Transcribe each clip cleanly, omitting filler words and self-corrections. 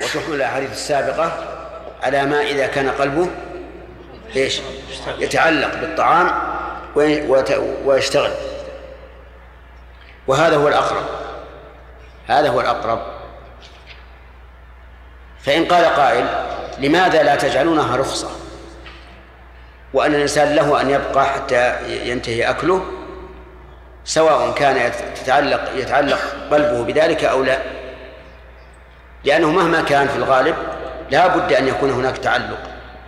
وتحمل الأحاديث السابقة على ما إذا كان قلبه إيش يتعلق بالطعام ويشتغل، وهذا هو الأقرب، هذا هو الأقرب. فإن قال قائل لماذا لا تجعلونها رخصة وأن الإنسان له أن يبقى حتى ينتهي أكله، سواء كان يتعلق قلبه بذلك أو لا، لأنه مهما كان في الغالب لا بد أن يكون هناك تعلق.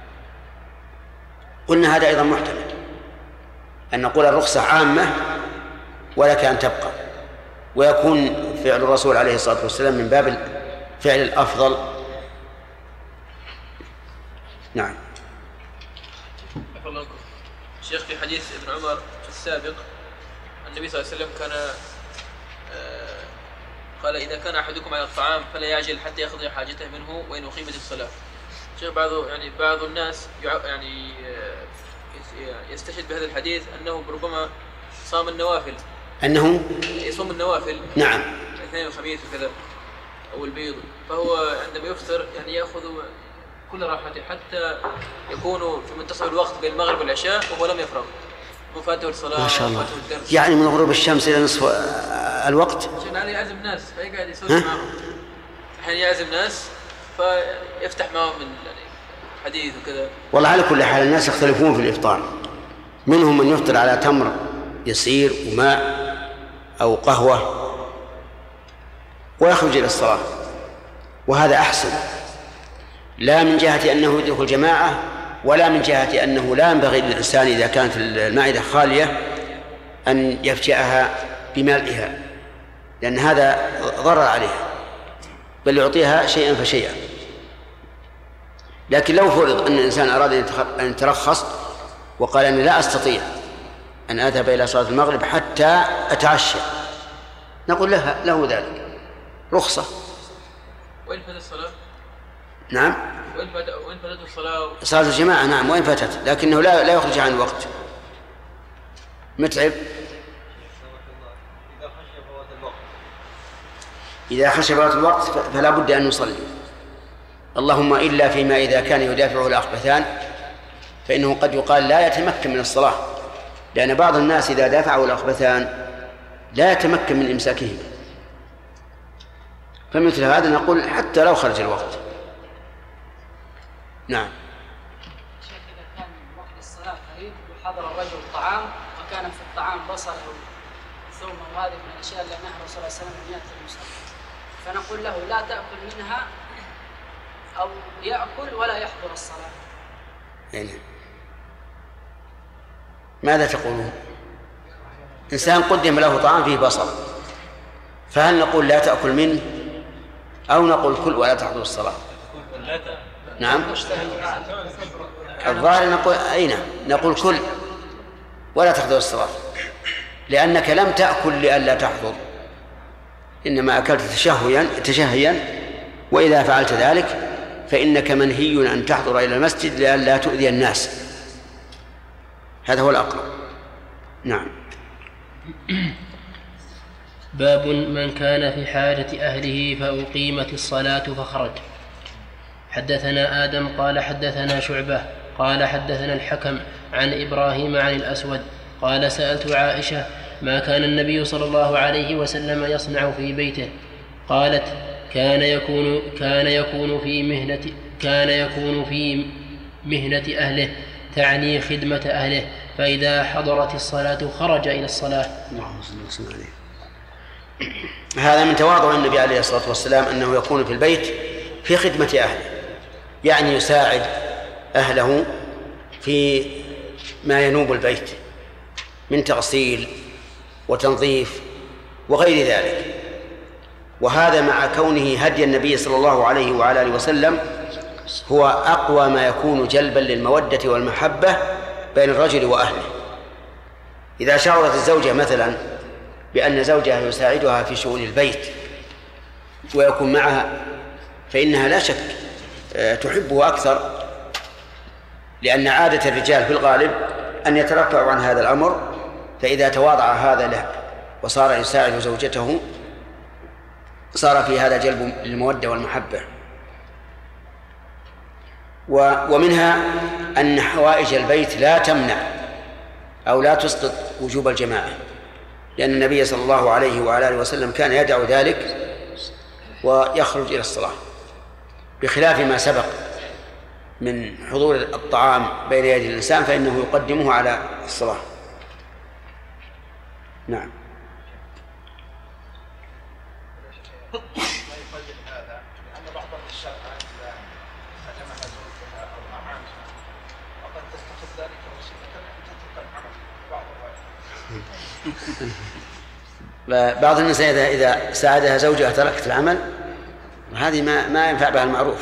قلنا هذا أيضا محتمل، أن نقول الرخصة عامة ولك أن تبقى، ويكون فعل الرسول عليه الصلاة والسلام من باب فعل الأفضل. نعم. شيخ، في حديث ابن عمر في السابق النبي صلى الله عليه وسلم كان قال إذا كان أحدكم على الطعام فلا يعجل حتى يقضي حاجته منه وإن أقيمت الصلاة. شيخ، بعض الناس يستشهد بهذا الحديث أنه ربما صام النوافل، أنه يصوم النوافل، نعم، الاثنين والخميس وكذا أو البيض، فهو عندما يفطر يعني يأخذ كل راحته حتى يكون في منتصف الوقت بين المغرب والعشاء وهو لم يفرغ، وفاته الصلاة ما شاء الله، يعني من غروب الشمس إلى نصف الوقت. عشان عليه يعزم ناس فيقعد يسولف معهم، أحيانا يعزم ناس فيفتح معهم من حديث وكذا. والله على كل حال الناس يختلفون في الإفطار، منهم من يفطر على تمر يسير وماء أو قهوة ويخرج إلى الصلاة، وهذا أحسن، لا من جهة أنه يدرك الجماعة ولا من جهة أنه لا ينبغي للإنسان إذا كانت المائدة خالية أن يفجأها بملئها، لأن هذا ضرر عليها، بل يعطيها شيئا فشيئا. لكن لو فرض أن الإنسان أراد أن يترخص وقال أني لا أستطيع أن أذهب إلى صلاة المغرب حتى أتعشى، نقول له ذلك رخصة. وإن فاتت الصلاة؟ نعم، وإن فاتت الصلاة صلاة الجماعة، نعم، وإن فاتت، لكنه لا يخرج عن الوقت. متعب إذا خشي فوات الوقت فلا بد أن يصلي، اللهم إلا فيما إذا كان يدافعه الأخبثان، فإنه قد يقال لا يتمكن من الصلاة، لأن بعض الناس إذا دافعه الأخبثان لا يتمكن من إمساكهم، فمثل هذا نقول حتى لو خرج الوقت. نعم. شيخ، إذا كان وقت الصلاة قريب وحضر الرجل الطعام وكان في الطعام بصل أو ثوم أو هذه من الأشياء اللي نهى الرسول صلى الله عليه وسلم أن يأتي المصلي، فنقول له لا تأكل منها أو يأكل ولا يحضر الصلاة. يعني ماذا تقولون؟ إنسان قدم له طعام فيه بصل، فهل نقول لا تأكل منه أو نقول كل ولا تحضر الصلاة؟ نعم، الظاهر نقول نقول كل ولا تحضر الصلاة، لأنك لم تأكل لئلا تحضر، إنما أكلت تشهيا، وإذا فعلت ذلك فإنك منهي أن تحضر إلى المسجد لئلا تؤذي الناس، هذا هو الأقرب. نعم. باب من كان في حاجة أهله فأقيمت الصلاة فخرج. حدثنا آدم قال حدثنا شعبة قال حدثنا الحكم عن إبراهيم عن الأسود قال سألت عائشة ما كان النبي صلى الله عليه وسلم يصنع في بيته؟ قالت كان يكون في مهنة أهله، تعني خدمة أهله، فإذا حضرت الصلاة خرج إلى الصلاة. هذا من تواضع النبي عليه الصلاة والسلام أنه يكون في البيت في خدمة أهله، يعني يساعد أهله في ما ينوب البيت من تغسيل وتنظيف وغير ذلك، وهذا مع كونه هدي النبي صلى الله عليه وعلى آله وسلم هو أقوى ما يكون جلبا للمودة والمحبة بين الرجل وأهله. إذا شعرت الزوجة مثلا بأن زوجها يساعدها في شؤون البيت ويكون معها، فإنها لا شك تحبه أكثر، لأن عادة الرجال في الغالب أن يترفعوا عن هذا الأمر، فإذا تواضع هذا له وصار يساعد زوجته صار في هذا جلب للمودة والمحبة. ومنها أن حوائج البيت لا تمنع أو لا تسقط وجوب الجماعة، لأن النبي صلى الله عليه وعلى آله وسلم كان يدع ذلك ويخرج إلى الصلاة، بخلاف ما سبق من حضور الطعام بين يدي الإنسان فإنه يقدمه على الصلاة. نعم. بعض النساء إذا ساعدها زوجها تركت العمل، هذه ما ينفع بها المعروف.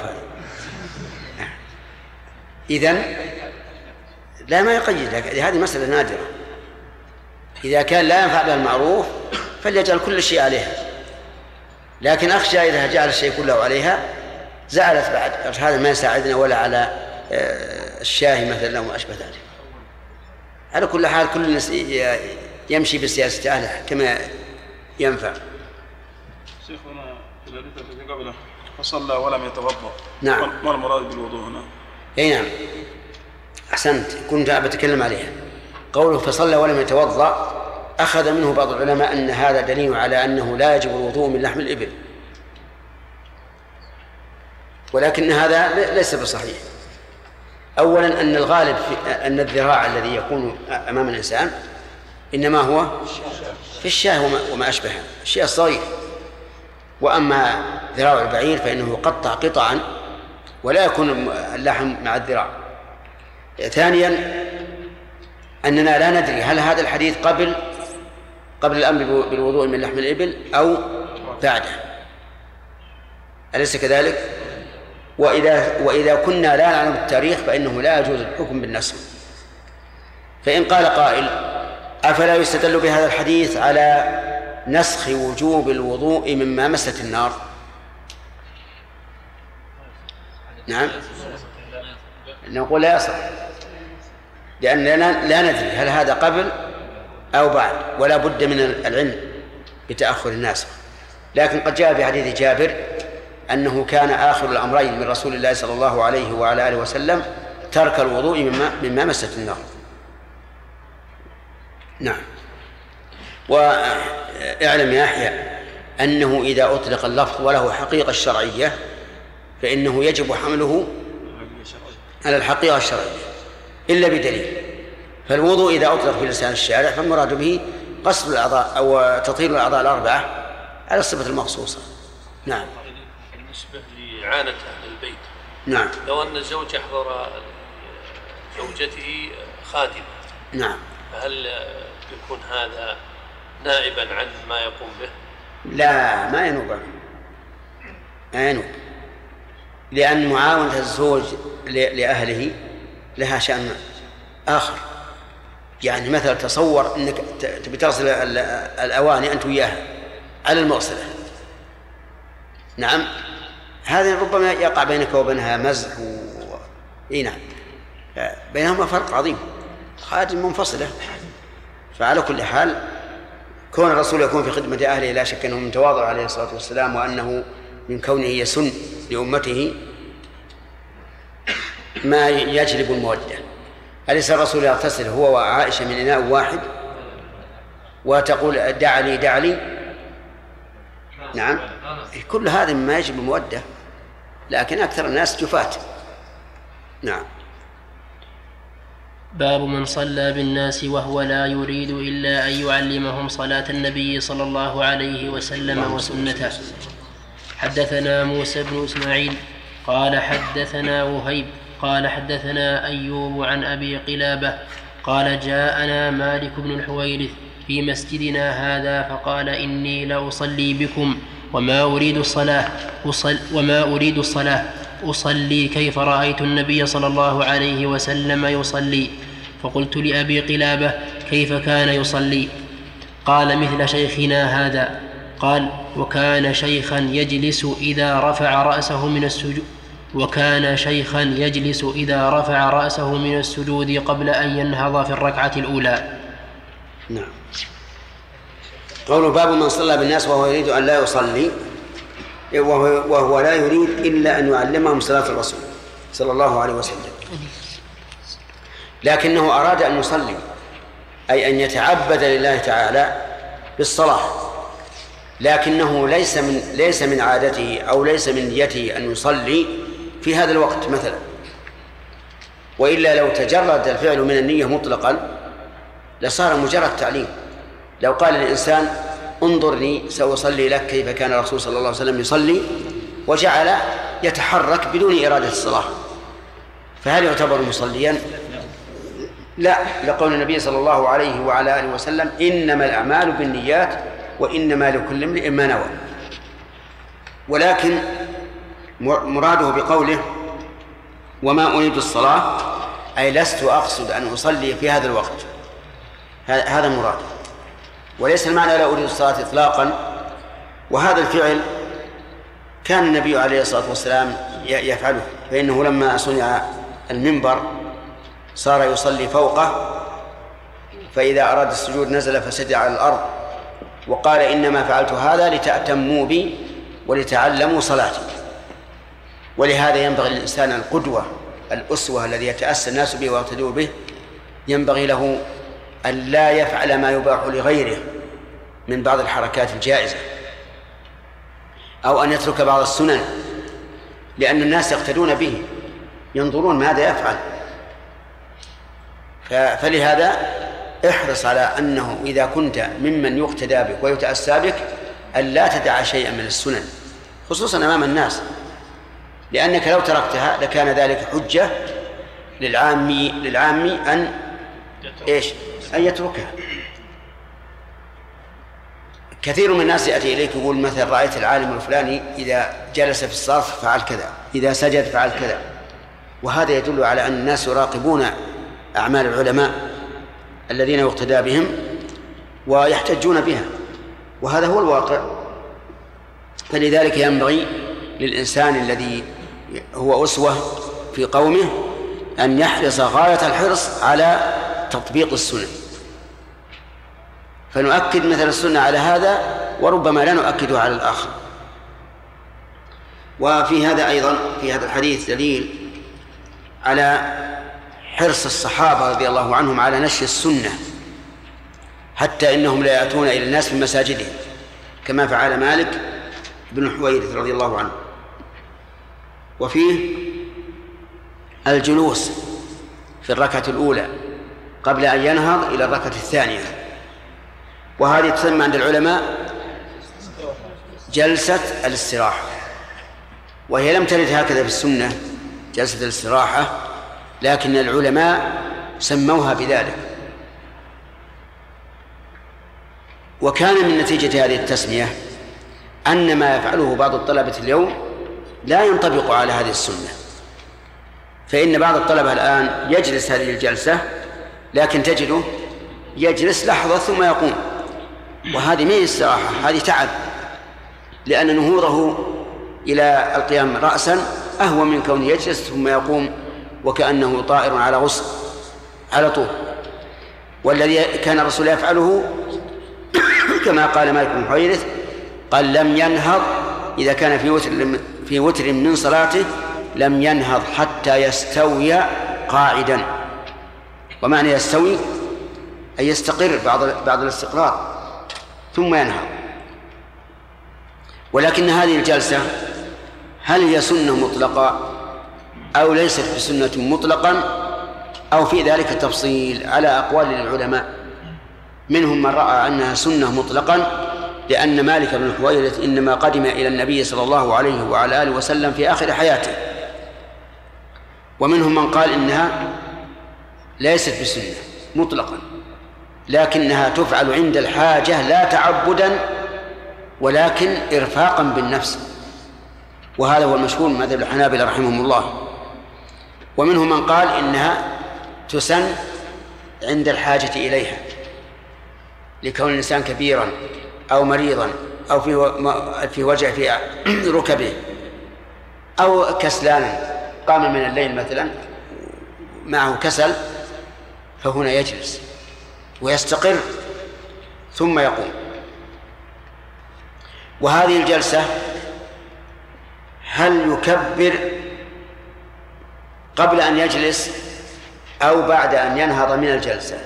إذن لا ما يقيد، هذه مسألة نادرة. إذا كان لا ينفع بها المعروف فليجعل كل شيء عليها، لكن أخشى إذا جعل الشيء كله عليها زعلت بعد، هذا ما يساعدنا ولا على الشاهي مثلا وما أشبه ذلك. على كل حال كل الناس يمشي بسياسة أهله كما ينفع. شيخنا الذي قبله فصلى ولم يتوضأ، نعم. ما المراد بالوضوء هنا؟ أي نعم، أحسنت، كنت بتكلم عليها. قوله فصلى ولم يتوضأ أخذ منه بعض العلماء أن هذا دليل على أنه لا يجب الوضوء من لحم الإبل، ولكن هذا ليس بصحيح. أولا أن الغالب أن الذراع الذي يكون أمام الإنسان إنما هو في الشاه وما أشبهه، الشيء الصغير. وأما ذراع البعير فإنه يقطع قطعا ولا يكون اللحم مع الذراع. ثانيا أننا لا ندري هل هذا الحديث قبل الأمر بالوضوء من لحم الإبل أو بعده، أليس كذلك؟ وإذا كنا لا نعلم التاريخ فإنه لا يجوز الحكم بالنسخ. فإن قال قائل أفلا يستدل بهذا الحديث على نسخ وجوب الوضوء مما مست النار؟ نعم، نقول لا يصح، لأننا لا ندري هل هذا قبل أو بعد، ولا بد من العلم بتأخر الناسخ. لكن قد جاء في حديث جابر أنه كان آخر الأمرين من رسول الله صلى الله عليه وعلى آله وسلم ترك الوضوء مما مست النار. نعم. واعلم يا يحيى أنه إذا أطلق اللفظ وله حقيقة شرعية فإنه يجب حمله على الحقيقة الشرعية إلا بدليل. فالوضوء إذا أطلق في لسان الشارع فالمراد به قصد الأعضاء أو تطهير الأعضاء الأربعة على الصفة المخصوصة. نعم. بالنسبة لإعانة أهل البيت، نعم، لو أن الزوج أحضر زوجته خادمة، نعم، فهل يكون هذا نائبا عن ما يقوم به؟ لا، ما ينوب عنه، ما ينوب، لأن معاونة الزوج لأهله لها شأن آخر. يعني مثلا تصور أنك تبي تغسل الأواني أنت وياها على المغسلة، نعم، هذا ربما يقع بينك وبينها مزح نعم، بينهما فرق عظيم، خادم منفصلة. فعلى كل حال كون الرسول يكون في خدمة أهله لا شك أنه من تواضع عليه الصلاة والسلام، وأنه من كونه يسن لأمته ما يجلب المودة. أليس الرسول يغتسل هو وعائشة من إناء واحد وتقول دع لي؟ نعم، كل هذا مما يجب المودة، لكن أكثر الناس جفاة. نعم. باب من صلى بالناس وهو لا يريد إلا أن يعلمهم صلاة النبي صلى الله عليه وسلم وسنته. حدثنا موسى بن إسماعيل قال حدثنا وهيب قال حدثنا أيوب عن أبي قلابة قال جاءنا مالك بن الحويرث في مسجدنا هذا فقال إني لأصلي بكم وما أريد الصلاة أصلي كيف رأيت النبي صلى الله عليه وسلم يصلي. فقلت لأبي قلابة كيف كان يصلي؟ قال مثل شيخنا هذا. قال وكان شيخا يجلس إذا رفع رأسه من السجود قبل أن ينهض في الركعة الأولى. نعم. قول باب من صلى بالناس وهو يريد أن لا يصلي، وهو لا يريد إلا أن يعلمهم صلاة الرسول صلى الله عليه وسلم، لكنه أراد أن يصلي، أي أن يتعبد لله تعالى بالصلاة، لكنه ليس من عادته أو ليس من نيته أن يصلي في هذا الوقت مثلا، وإلا لو تجرد الفعل من النية مطلقا لصار مجرد تعليم. لو قال الإنسان انظرني سأصلي لك كيف كان الرسول صلى الله عليه وسلم يصلي، وجعل يتحرك بدون إرادة الصلاة، فهل يعتبر مصليا؟ لا، لقول النبي صلى الله عليه وعلى آله وسلم إنما الأعمال بالنيات وإنما لكل امرئ ما نوى. ولكن مراده بقوله وما أريد الصلاة أي لست أقصد أن أصلي في هذا الوقت، هذا مراده، وليس المعنى لا أريد الصلاة إطلاقا. وهذا الفعل كان النبي عليه الصلاة والسلام يفعله، فإنه لما صنع المنبر صار يصلي فوقه، فإذا أراد السجود نزل فسجد على الأرض، وقال إنما فعلت هذا لتأتموا بي ولتعلموا صلاتي. ولهذا ينبغي للإنسان القدوة الأسوة الذي يتأسى الناس به ويقتدوا به، ينبغي له أن لا يفعل ما يباح لغيره من بعض الحركات الجائزة، أو أن يترك بعض السنن، لأن الناس يقتدون به ينظرون ماذا يفعل. فلهذا احرص على أنه إذا كنت ممن يقتدى بك ويتأسى بك أن لا تدع شيئا من السنن، خصوصا أمام الناس، لأنك لو تركتها لكان ذلك حجة للعام أن يتركها. كثير من الناس يأتي إليك يقول مثلا رأيت العالم الفلاني إذا جلس في الصف فعل كذا، إذا سجد فعل كذا، وهذا يدل على أن الناس يراقبون أعمال العلماء الذين يقتدى بهم ويحتجون بها، وهذا هو الواقع. فلذلك ينبغي للإنسان الذي هو أسوة في قومه أن يحرص غاية الحرص على تطبيق السنة، فنؤكد مثل السنة على هذا وربما لا نؤكده على الآخر. وفي هذا أيضا في هذا الحديث دليل على حرص الصحابة رضي الله عنهم على نشر السنة، حتى إنهم لا يأتون إلى الناس في مساجدهم كما فعل مالك بن الحويرث رضي الله عنه. وفيه الجلوس في الركعة الأولى قبل أن ينهض إلى الركعة الثانية، وهذه تسمى عند العلماء جلسة الاستراحة، وهي لم ترد هكذا في السنة جلسة الاستراحة، لكن العلماء سموها بذلك. وكان من نتيجة هذه التسمية أن ما يفعله بعض الطلبة اليوم لا ينطبق على هذه السنة، فإن بعض الطلبة الآن يجلس هذه الجلسة لكن تجده يجلس لحظة ثم يقوم، وهذه ما هي استراحة، هذه تعب، لأن نهوضه إلى القيام رأسا أهون من كونه يجلس ثم يقوم وكأنه طائر على غصن على طول. والذي كان الرسول يفعله كما قال مالك بن حويرث قال لم ينهض إذا كان في وتر من صلاته لم ينهض حتى يستوي قاعدا. ومعنى يستوي أي يستقر بعض الاستقرار ثم ينهض. ولكن هذه الجلسة هل هي سنة مطلقة أو ليست بسنة مطلقا، أو في ذلك تفصيل على أقوال للعلماء. منهم من رأى أنها سنة مطلقا لأن مالك بن الحويرث إنما قدم إلى النبي صلى الله عليه وعلى آله وسلم في آخر حياته، ومنهم من قال إنها ليست بسنة مطلقا لكنها تفعل عند الحاجة لا تعبدا ولكن إرفاقا بالنفس، وهذا هو المشهور من مذهب الحنابلة رحمهم الله. ومنهم من قال إنها تسن عند الحاجة إليها لكون الإنسان كبيرا أو مريضا أو في وجع في ركبه أو كسلانا قام من الليل مثلا معه كسل، فهنا يجلس ويستقر ثم يقوم. وهذه الجلسة هل يكبر قبل أن يجلس أو بعد أن ينهض من الجلسة.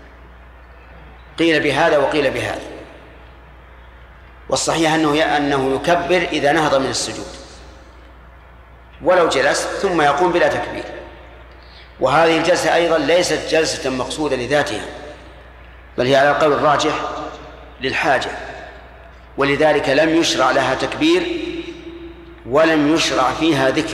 قيل بهذا وقيل بهذا، والصحيح أنه يكبر إذا نهض من السجود ولو جلس ثم يقوم بلا تكبير. وهذه الجلسة أيضا ليست جلسة مقصودة لذاتها، بل هي على القول الراجح للحاجة، ولذلك لم يشرع لها تكبير ولم يشرع فيها ذكر.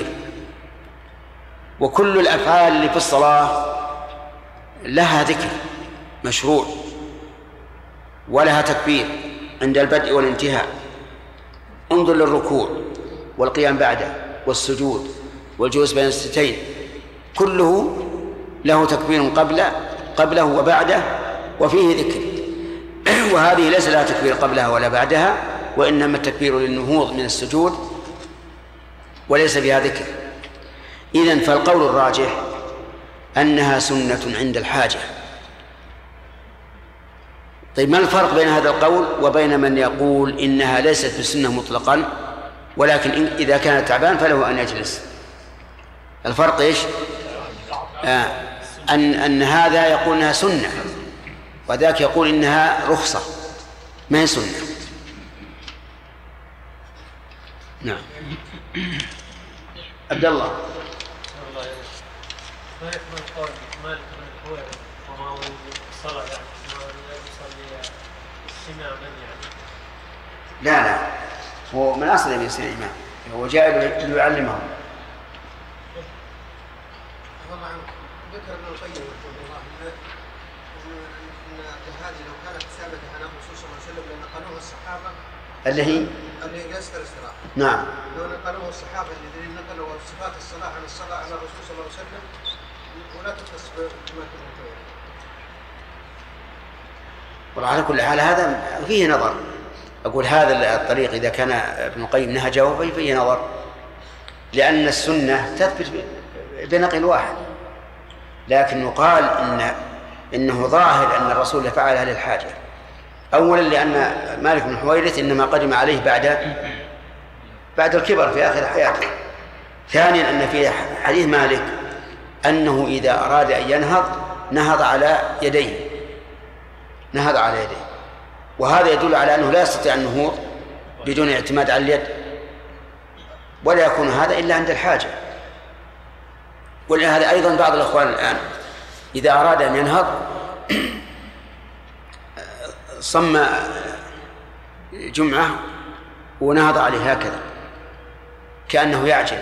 وكل الأفعال اللي في الصلاة لها ذكر مشروع ولها تكبير عند البدء والانتهاء. انظر للركوع والقيام بعده والسجود والجلوس بين الستين، كله له تكبير قبله وبعده وفيه ذكر. وهذه ليس لها تكبير قبلها ولا بعدها، وإنما التكبير للنهوض من السجود وليس فيها ذكر. إذن فالقول الراجح أنها سنة عند الحاجة. طيب ما الفرق بين هذا القول وبين من يقول إنها ليست بسنة مطلقا، ولكن إذا كان تعبان فله أن يجلس؟ الفرق إيش؟ أن هذا يقول إنها سنة وذاك يقول إنها رخصة ما هي سنة. نعم. عبد الله. ما يحمل قول مالك بن الحويرث وما هو الصلاة يعني ما يصلي استماما يعني؟ لا هو من أصل لم يصير إمام، هو جاء ليعلمهم. طبعا ذكر ابن القيم رحمه الله ان هذه لو كانت ثابته عن الرسول صلى الله عليه وسلم لنقلوها الصحابه اللي هي جلسه الاستراحه. نعم. لو نقلوها الصحابه الذين نقلوا صفات الصلاه عن الصلاه على الرسول صلى الله عليه وسلم ولا تختص بما كان. وعلى كل حال هذا فيه نظر. أقول هذا الطريق إذا كان ابن القيم نهجه فيه نظر، لأن السنة تثبت بنقل واحد، لكن يقال إنه ظاهر أن الرسول فعلها للحاجة. أولا لأن مالك بن الحويرث إنما قدم عليه بعد الكبر في آخر حياته. ثانيا أن في حديث مالك أنه إذا أراد أن ينهض نهض على يديه، وهذا يدل على أنه لا يستطيع النهوض بدون اعتماد على اليد، ولا يكون هذا إلا عند الحاجة. ولهذا أيضا بعض الأخوان الآن إذا أراد أن ينهض صم جمعة ونهض عليه هكذا كأنه يعجل.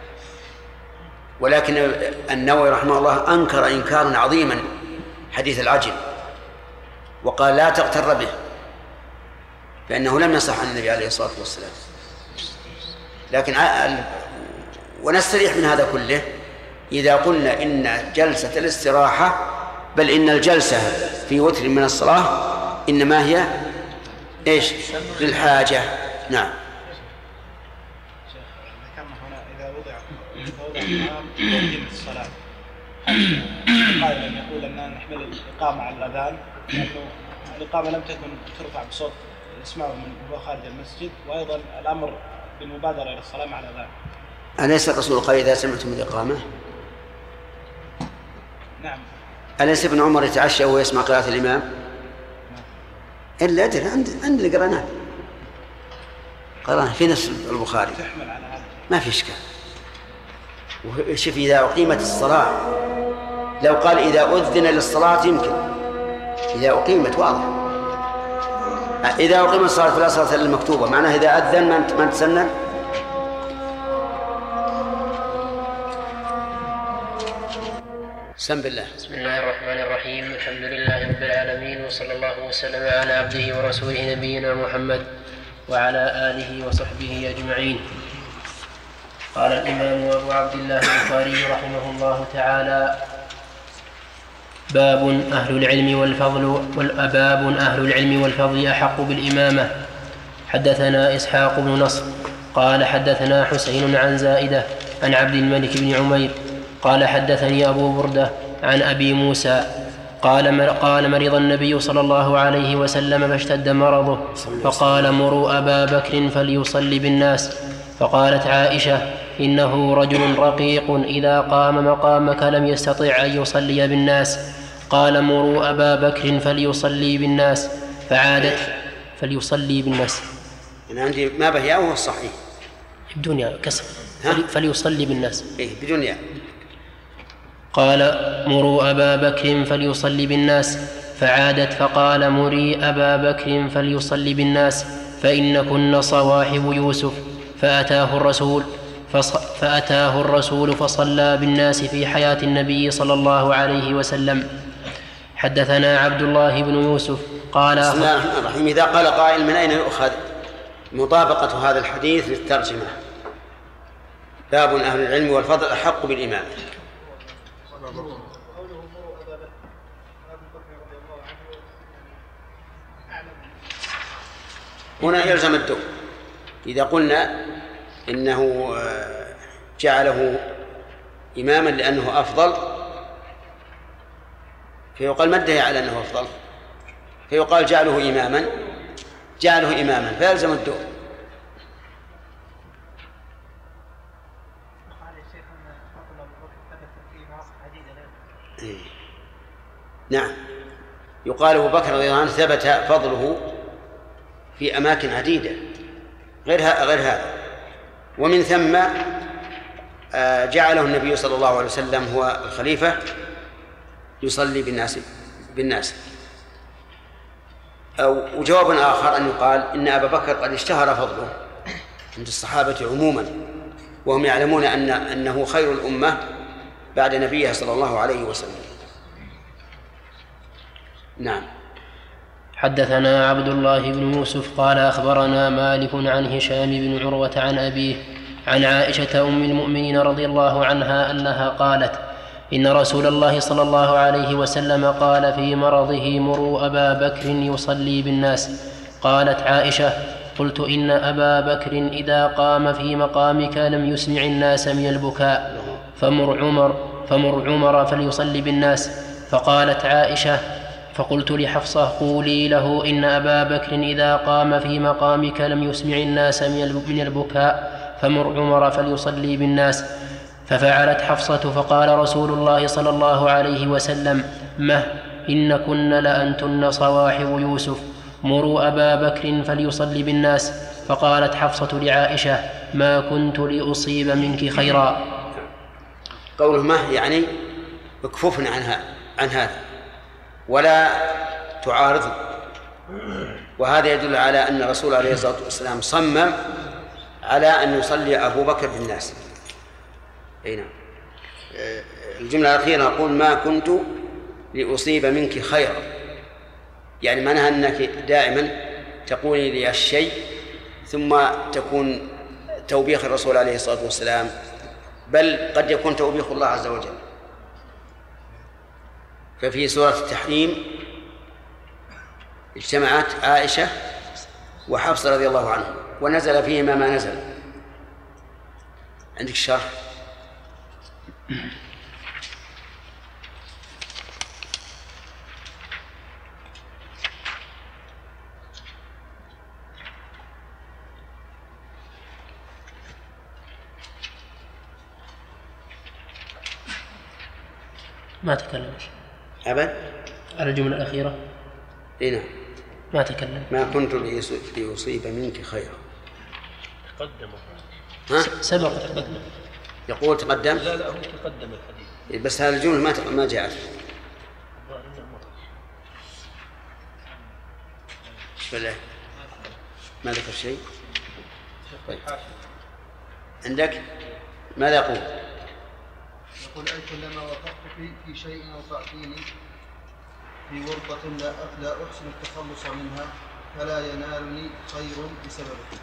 ولكن النووي رحمه الله أنكر إنكارا عظيما حديث العجل وقال لا تغتر به، فإنه لم يصح عن النبي عليه الصلاة والسلام. لكن ونستريح من هذا كله إذا قلنا إن جلسة الاستراحة بل إن الجلسة في وتر من الصلاة إنما هي إيش؟ للحاجة. نعم. ذكرنا هنا إذا وضع الإمام في الصلاة قائلا يقول أننا نحمل الإقامة على الأذان، لأنه الإقامة لم تكن ترفع بصوت يسمعه من هو خارج المسجد، وأيضا الأمر بالمبادرة إلى الصلاة مع الأذان. أليس الرسول قال إذا سمعتم الإقامة؟ نعم. أليس ابن عمر يتعشى ويسمع قراءة الإمام؟ إلا أدري عندنا قرأنا في نفس البخاري ما في إشكال. وشوف إذا أقيمت الصلاة، لو قال إذا أذن للصلاة يمكن، إذا أقيمت واضح. إذا أقيمت الصلاة فلا صلاة إلا المكتوبة، معناه إذا أذن من تسنن. بسم الله. بسم الله الرحمن الرحيم. الحمد لله رب العالمين، وصلى الله وسلم على عبده ورسوله نبينا محمد وعلى آله وصحبه أجمعين. قال الإمام أبو عبد الله البخاري رحمه الله تعالى: باب أهل العلم والفضل أحق بالإمامة. حدثنا إسحاق بن نصر قال حدثنا حسين عن زائدة عن عبد الملك بن عمير قال حدثني أبو بردة عن أبي موسى قال مرض النبي صلى الله عليه وسلم فاشتد مرضه، فقال مروا أبا بكر فليصلي بالناس، فقالت عائشة: إنه رجل رقيق إذا قام مقامك لم يستطع أن يصلي بالناس. قال: مروا أبا بكر فليصلي بالناس. فعادت فليصلي بالناس. أنا عندي ما به ياء وهو الصحيح بدون ياء كسر. فليصلي بالناس. بدون ياء. قال: مروا أبا بكر فليصلي بالناس. فعادت فقال: مري أبا بكر فليصلي بالناس فإنكن صواحب يوسف. فأتاه الرسول فصلى بالناس في حياة النبي صلى الله عليه وسلم. حدثنا عبد الله بن يوسف قال: بسم الله الرحمن الرحيم. إذا قال قائل: من أين يؤخذ مطابقة هذا الحديث للترجمة؟ باب أهل العلم والفضل أحق بالإمام. هنا يلزم الدور. إذا قلنا إنه جعله إماما لأنه أفضل فيقال ما الدليل على أنه أفضل؟ فيقال جعله إماما فيلزم الدور. نعم، يقال أبو بكر رضي الله عنه ثبت فضله في أماكن عديدة غير هذا، ومن ثم جعله النبي صلى الله عليه وسلم هو الخليفة يصلي بالناس. وجواب آخر أن يقال إن أبا بكر قد اشتهر فضله عند الصحابة عموما، وهم يعلمون أنه خير الأمة بعد نبيها صلى الله عليه وسلم. نعم. حدثنا عبد الله بن يوسف قال: أخبرنا مالك عن هشام بن عروة عن أبيه عن عائشة أم المؤمنين رضي الله عنها أنها قالت: إن رسول الله صلى الله عليه وسلم قال في مرضه: مروا أبا بكر يصلي بالناس. قالت عائشة: قلت: إن أبا بكر إذا قام في مقامك لم يسمع الناس من البكاء، فمر عمر فليصلي بالناس. فقالت عائشة: فقلت لحفصة: قولي له إن أبا بكر إذا قام في مقامك لم يسمع الناس من البكاء، فمر عمر فليصلي بالناس. ففعلت حفصة، فقال رسول الله صلى الله عليه وسلم: إنكن لأنتن صواحب يوسف، مروا أبا بكر فليصلي بالناس. فقالت حفصة لعائشة: ما كنت لأصيب منك خيرا. قوله يعني اكففنا عن هذا ولا تعارض، وهذا يدل على أن الرسول عليه الصلاة والسلام صمم على أن يصلي أبو بكر بالناس. نعم. الجملة الأخيرة نقول: ما كنت لأصيب منك خيرا، يعني معناها أنك دائما تقولي لي الشيء ثم تكون توبيخ الرسول عليه الصلاة والسلام، بل قد يكون توبيخ الله عز وجل. ففي سورة التحريم اجتمعت عائشة وحفصة رضي الله عنها ونزل فيهما ما نزل. عندك الشرح؟ ما تكلمش أبد على الجملة الأخيرة. نعم. ما تكلم. ما كنت لأصيب منك خيرا. تقدم. سبق تقدم. يقول تقدم. لا هو تقدم الحديث، بس هذه الجملة ما جاءت. بالله ما ذكر شيء. عندك ماذا يقول؟ يقول: أي كلما وقفت في شيء أوقعتيني في ورطة لا أحسن التخلص منها فلا ينالني خير بسببه.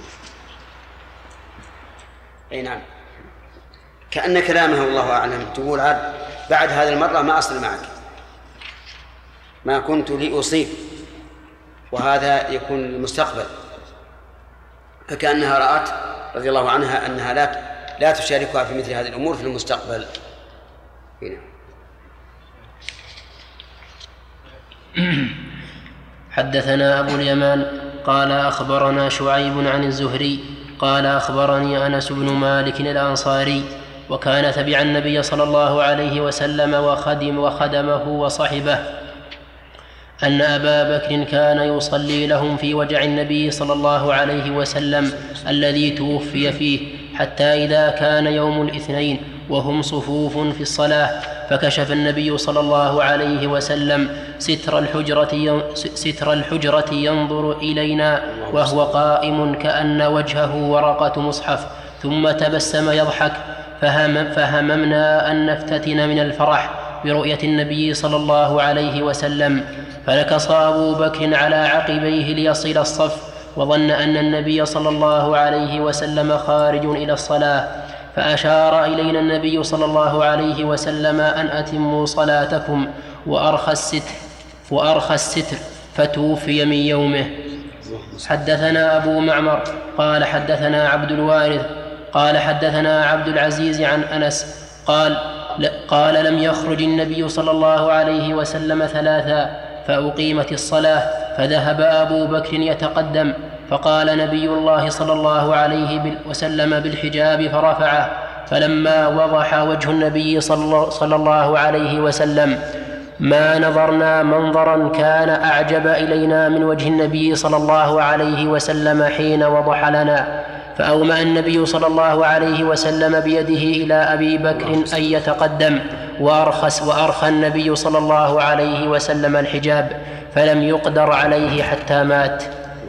أي نعم، كأن كلامه الله أعلم تقول بعد هذه المرة ما أصل معك، ما كنت لأصيب، وهذا يكون المستقبل، فكأنها رأت رضي الله عنها أنها لا تشاركها في مثل هذه الأمور في المستقبل. هنا. حدثنا أبو اليمان قال: أخبرنا شعيب عن الزهري قال أخبرني أنس بن مالك الأنصاري وكان تبع النبي صلى الله عليه وسلم وخدمه وصحبه أن أبا بكر كان يصلي لهم في وجع النبي صلى الله عليه وسلم الذي توفي فيه، حتى إذا كان يوم الاثنين وهم صفوف في الصلاة فكشف النبي صلى الله عليه وسلم ستر الحجرة ينظر إلينا وهو قائم كأن وجهه ورقة مصحف، ثم تبسم يضحك، فهممنا أن نفتتن من الفرح برؤية النبي صلى الله عليه وسلم، فنكص أبو بكر على عقبيه ليصل الصف، وظن أن النبي صلى الله عليه وسلم خارج إلى الصلاة، فأشار إلينا النبي صلى الله عليه وسلم أن أتموا صلاتكم وأرخى الستر فتوفي من يومه. حدثنا أبو معمر قال حدثنا عبد الوارث قال حدثنا عبد العزيز عن أنس قال لم يخرج النبي صلى الله عليه وسلم ثلاثا فأقيمت الصلاة، فذهب أبو بكر يتقدم، فقال نبي الله صلى الله عليه وسلم بالحجاب فرفعه، فلما وضح وجه النبي صلى الله عليه وسلم ما نظرنا منظرا كان أعجب إلينا من وجه النبي صلى الله عليه وسلم حين وضح لنا، فأومأ النبي صلى الله عليه وسلم بيده إلى أبي بكر أن يتقدم، وأرخى النبي صلى الله عليه وسلم الحجاب، فلم يقدر عليه حتى مات.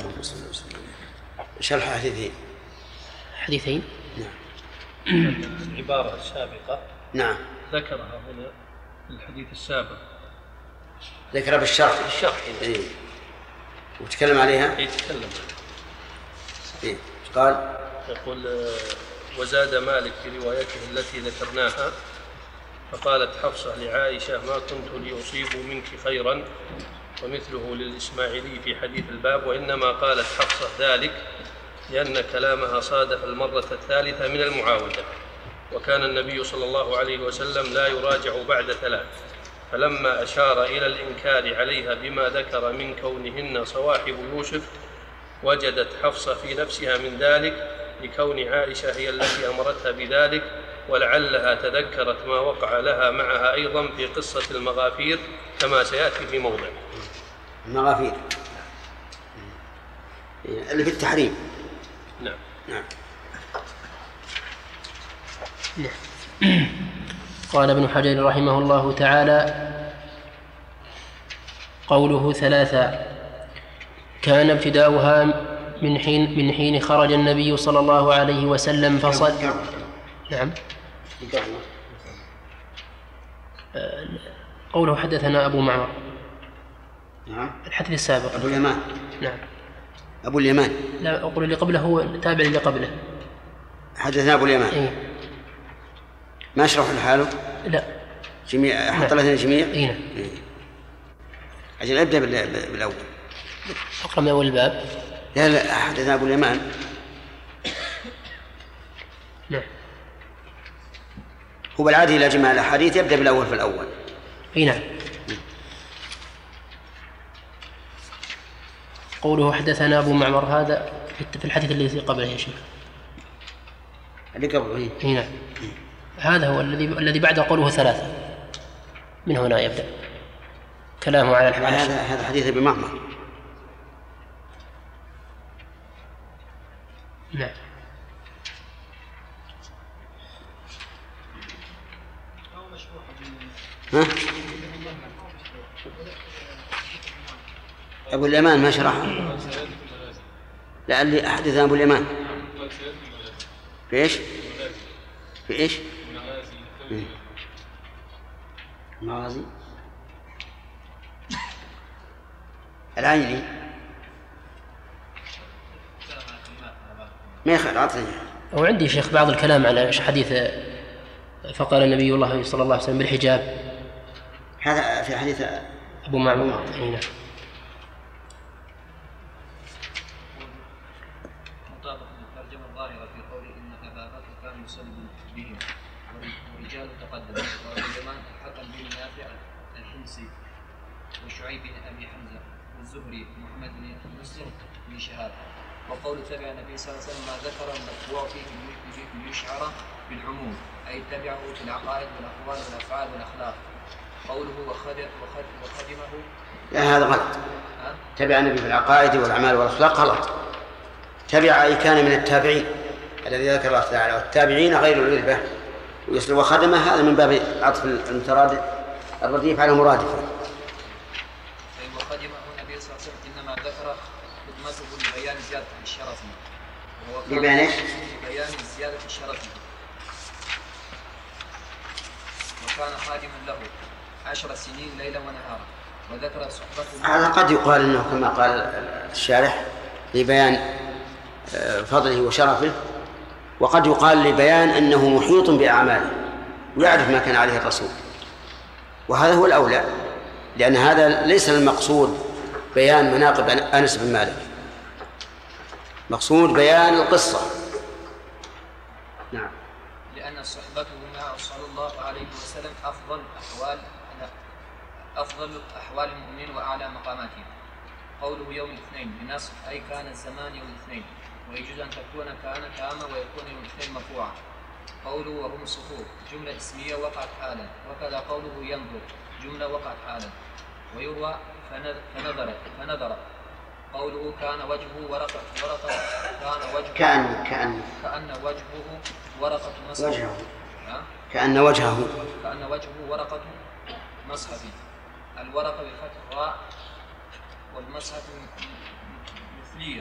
شرح حديثين. نعم. العبارة السابقة نعم ذكرها هنا في الحديث السابق، ذكرها بالشرح. إيه. وتكلم عليها. يتكلم. إيه. قال يقول وزاد مالك في روايته التي ذكرناها، فقالت حفصة لعائشة ما كنت لأصيب منك خيرا، ومثله للإسماعيلي في حديث الباب، وإنما قالت حفصة ذلك لأن كلامها صادف المرة الثالثة من المعاودة، وكان النبي صلى الله عليه وسلم لا يراجع بعد ثلاث، فلما أشار إلى الإنكار عليها بما ذكر من كونهن صواحب يوسف وجدت حفصة في نفسها من ذلك لكون عائشة هي التي أمرتها بذلك، ولعلها تذكرت ما وقع لها معها أيضا في قصة المغافير كما سيأتي في موضع. المغافير اللي في التحريم. نعم. قال ابن حجر رحمه الله تعالى قوله ثلاثا كان ابتداؤها من حين خرج النبي صلى الله عليه وسلم فصل. نعم. قوله حدثنا أبو معمر. نعم. الحديث السابق أبو اليمان. نعم. أبو اليمان. لا أقول اللي قبله هو تابع اللي قبله. حدثنا أبو اليمان. إيه؟ ما أشرح لحاله؟ لا. جميع أحط له جميع. إيه؟ أجل أبدأ بالأول. أقرأ من أول الباب. لا حدثنا أبو اليمان. نعم. هو بالعادة إلى جماع الأحاديث يبدأ بالأول في الأول. إيه نعم. قوله حدثنا أبو معمر هذا في الحديث الذي قبله يا شيخ. اللي قبله. إيه نعم. هذا هو الذي بعد قوله ثلاثة، من هنا يبدأ كلامه على الحديث. هذا حديث ابن معمر. نعم. ها؟ أبو اليمان ما شرحه. لعلي أحدث أبو اليمان في إيش؟ في إيش؟ مغازي العيني ما يخل عطني. وعندي شيخ بعض الكلام على حديث فقال النبي الله صلى الله عليه وسلم بالحجاب، هذا في حديث أبو معمر. نعم. مطابق للترجمة الظاهرة في قوله إن أبا بكر كان يصلي بهم ورجال تقدم، والعلماء الحكم بن نافع الحمصي وشعيب بن أبي حمزة والزهري محمد بن مسلم بن شهاب وقول تبع النبي صلى الله عليه وسلم ما ذكر المتبوع فيه ليشعر بالعموم، أي اتبعه في العقائد والأقوال والأفعال والأخلاق. قوله وخدمه لا، هذا غلط. تبع النبي في العقائد والأعمال والأخلاق غلط. تبع أي كان من التابعين الذي ذكر الله تعالى، والتابعين غير العربة. وخدمه هذا من باب عطف المترادف الرديف على مرادفه. وخدمه النبي صلى الله عليه وسلم إنما ذكر خدمته لبيان زيادة الشرف. لبيان ايش؟ لبيان زيادة الشرف. وكان خادما له 10 سنين ليلا ونهارا. وذكر صحبته. هذا قد يقال انه كما قال الشارح لبيان فضله وشرفه، وقد يقال لبيان انه محيط باعماله ويعرف ما كان عليه الرسول، وهذا هو الاولى، لان هذا ليس المقصود بيان مناقب انس بن مالك، مقصود بيان القصه. نعم. لان صحبته معه صلى الله عليه وسلم افضل احوال المؤمنين واعلى مقاماتهم. قوله يوم الاثنين بنصب اي كان الزمان يوم الاثنين، ويجوز ان تكون كان تامه ويكون يوم الاثنين مرفوعا. قوله وهم الصفوف جمله اسميه وقعت حالا، وكذا قوله ينظر جمله وقعت حالا. ويروى فنظر. قوله كان وجهه ورقه كان وجهه كأن وجهه ورقه مصحف. كأن وجهه ورقه مصحف. الورقه بفتح الراء والمصحف مثليه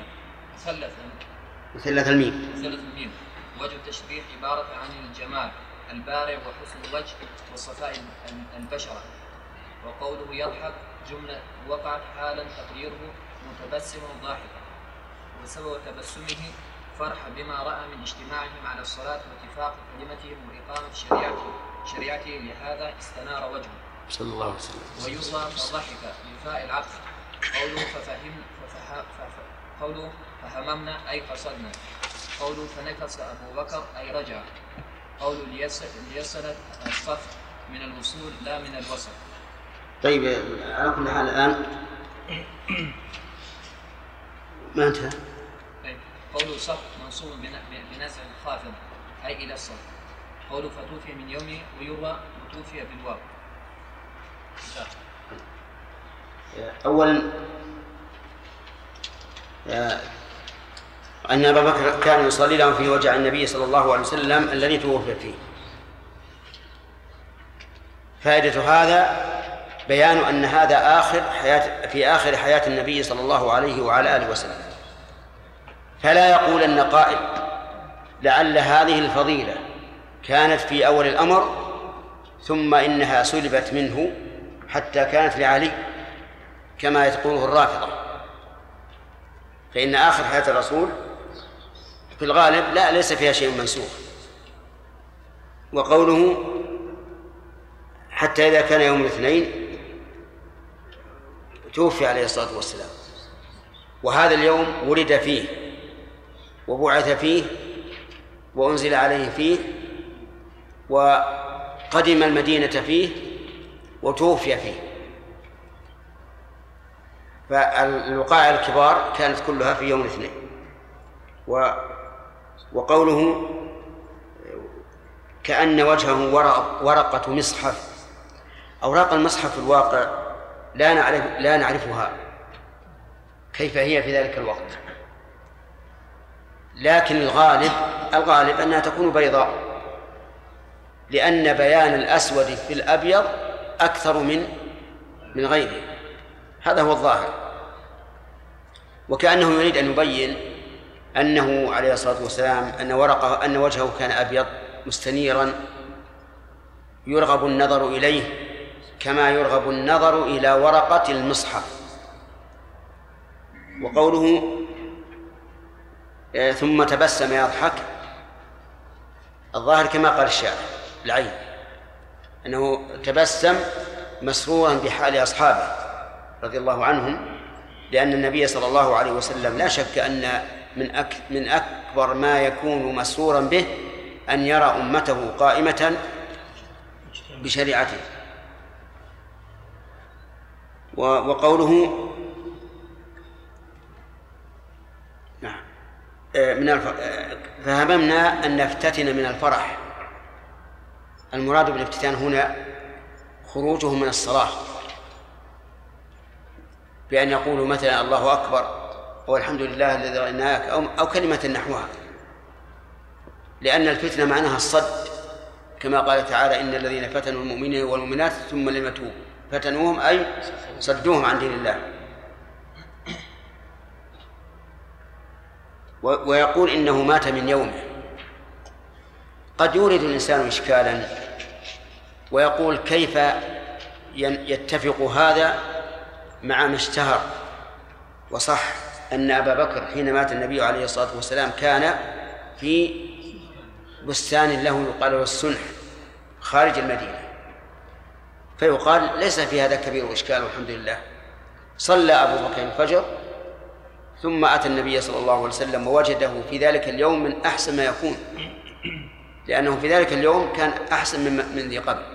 مثلث الميم. وجه التشبيه عباره عن الجمال البارع وحسن الوجه وصفاء البشره. وقوله يضحك جمله وقعت حالا تقديره متبسما ضاحكا، وسبب تبسمه فرح بما راى من اجتماعهم على الصلاه واتفاق كلمتهم واقامه شريعته لهذا استنار وجهه صلى الله عليه وسلم. ويرضى فضحك بفاء العطف. قوله فهممنا أي قصدنا. قوله فنكس أبو بكر أي رجع. قوله ليصل الصف من الوصول لا من الوصل. طيب على كل حال الآن ما انتهى. طيب قوله صف منصوب بنزع الخافض أي إلى الصف. قوله فتوفي من يومه ويروى وتوفي بالواو. أولا أن أبا بكر كان يصلي لهم في وجع النبي صلى الله عليه وسلم الذي توفي فيه. فائدة هذا بيان أن هذا في آخر حياة النبي صلى الله عليه وعلى آله وسلم، فلا يقول أن قائل لعل هذه الفضيلة كانت في أول الأمر ثم إنها سلبت منه حتى كانت لعلي كما تقوله الرافضة، فإن آخر حياة الرسول في الغالب ليس فيها شيء منسوخ. وقوله حتى إذا كان يوم الاثنين توفي عليه الصلاة والسلام، وهذا اليوم ولد فيه وبعث فيه وأنزل عليه فيه وقدم المدينة فيه وتوفي فيه، فالوقائع الكبار كانت كلها في يوم الاثنين. وقوله كأن وجهه ورقة مصحف، أوراق المصحف في الواقع لا نعرفها كيف هي في ذلك الوقت، لكن الغالب أنها تكون بيضاء، لأن بيان الأسود في الأبيض أكثر من غيره، هذا هو الظاهر. وكأنه يريد أن يبين أنه عليه الصلاة والسلام أن وجهه كان أبيض مستنيرا يرغب النظر إليه كما يرغب النظر إلى ورقة المصحف. وقوله ثم تبسم يضحك، الظاهر كما قال الشاعر العين أنه تبسم مسرورا بحال أصحابه رضي الله عنهم، لأن النبي صلى الله عليه وسلم لا شك أن من أكبر ما يكون مسرورا به أن يرى أمته قائمة بشريعته. وقوله نعم فهممنا أن نفتتن من الفرح. المراد بالافتتان هنا خروجه من الصلاة، بأن يقولوا مثلا الله أكبر أو الحمد لله الذي رأيناك أو كلمة نحوها، لأن الفتنة معناها الصد، كما قال تعالى إن الذين فتنوا المؤمنين والمؤمنات ثم لم يتوبوا فتنوهم أي صدوهم عن دين الله. ويقول إنه مات من يومه. قد يورد الإنسان إشكالا ويقول كيف يتفق هذا مع ما اشتهر وصح أن أبا بكر حين مات النبي عليه الصلاة والسلام كان في بستان له يقال له السنح خارج المدينة، فيقال ليس في هذا كبير إشكال والحمد لله. صلى أبو بكر الفجر ثم أتى النبي صلى الله عليه وسلم ووجده في ذلك اليوم من أحسن ما يكون، لأنه في ذلك اليوم كان أحسن من ذي قبل،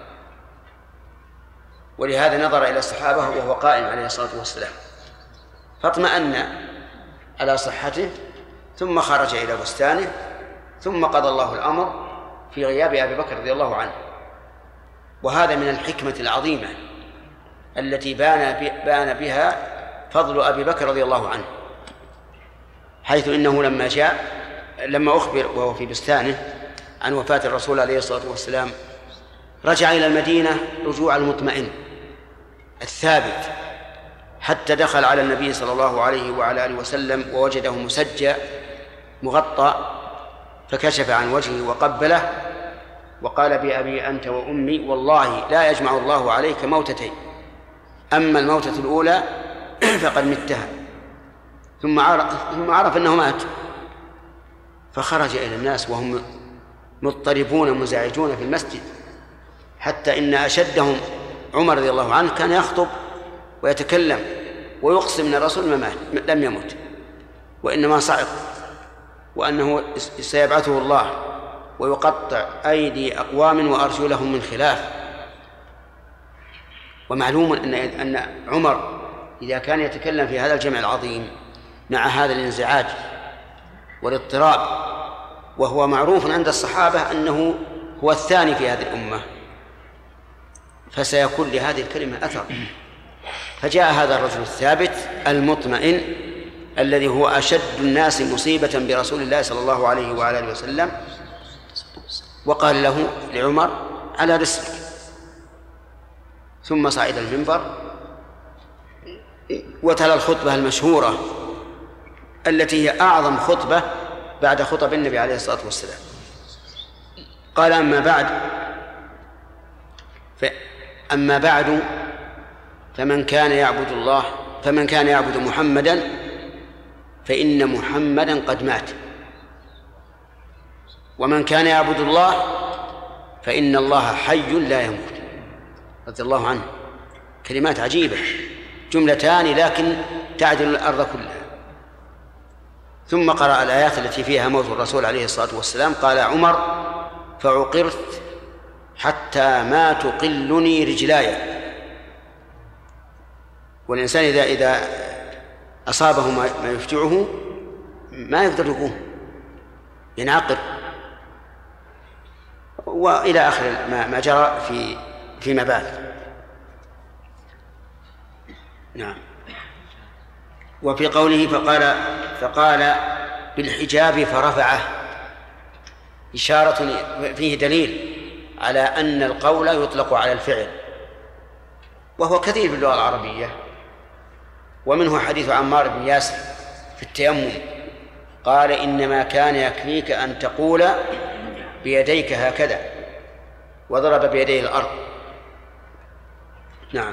ولهذا نظر إلى الصحابة وهو قائم عليه الصلاة والسلام فاطمأن على صحته، ثم خرج إلى بستانه، ثم قضى الله الأمر في غياب أبي بكر رضي الله عنه. وهذا من الحكمة العظيمة التي بان بها فضل أبي بكر رضي الله عنه، حيث إنه لما أخبر وهو في بستانه عن وفاة الرسول عليه الصلاة والسلام رجع إلى المدينة رجوع المطمئن الثابت، حتى دخل على النبي صلى الله عليه وعلى آله وسلم ووجده مسجى مغطى، فكشف عن وجهه وقبله وقال بأبي أنت وأمي والله لا يجمع الله عليك موتتين، أما الموتة الأولى فقد متها. ثم عرف أنه مات، فخرج إلى الناس وهم مضطربون منزعجون في المسجد، حتى إن أشدهم عمر رضي الله عنه كان يخطب ويتكلم ويقسم أن الرسول ما مات لم يمت وإنما صعق، وأنه سيبعثه الله ويقطع أيدي أقوام وأرجلهم من خلاف. ومعلوم أن عمر إذا كان يتكلم في هذا الجمع العظيم مع هذا الانزعاج والاضطراب، وهو معروف عند الصحابة أنه هو الثاني في هذه الأمة، فسيكون لهذه الكلمة أثر. فجاء هذا الرجل الثابت المطمئن الذي هو أشد الناس مصيبة برسول الله صلى الله عليه وعلى آله وسلم، وقال له لعمر على رسلك، ثم صعد المنبر وتلا الخطبة المشهورة التي هي أعظم خطبة بعد خطب النبي عليه الصلاة والسلام. قال أما بعد فمن كان يعبد محمدا فإن محمدا قد مات، ومن كان يعبد الله فإن الله حي لا يموت، رضي الله عنه. كلمات عجيبة، جملتان لكن تعدل الأرض كلها. ثم قرأ الآيات التي فيها موت الرسول عليه الصلاة والسلام. قال عمر فعقرت حتى ما تقلني رجلاي. والإنسان إذا أصابه ما يفجعه ما يقدر يقوم، ينعقر، وإلى آخر ما جرى فيما بعد. نعم. وفي قوله فقال بالحجاب فرفعه، إشارة فيه دليل على أن القول يطلق على الفعل، وهو كثير في اللغة العربية. ومنه حديث عمار بن ياسر في التيمم، قال إنما كان يكفيك أن تقول بيديك هكذا، وضرب بيديه الأرض. نعم.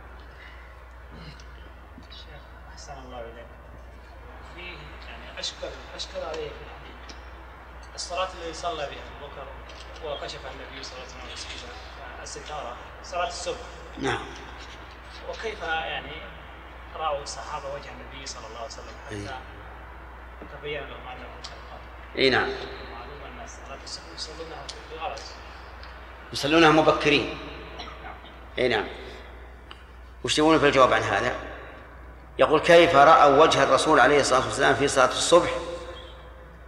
أحسن الله إليك. فيه يعني أشكل عليه الصلاة التي صلى بها أبو بكر وكشف النبي صلى الله عليه وسلم الستارة، صلاة الصبح. نعم. وكيف يعني رأوا الصحابة وجه النبي صلى الله عليه وسلم حتى تبين لهم أنه خلقه. أي نعم. معلوم أن صلاة الصبح يصلونها بغرض، يصلونها مبكرين. أي نعم. وش يقولون في الجواب عن هذا؟ يقول كيف رأوا وجه الرسول عليه الصلاة والسلام في صلاة الصبح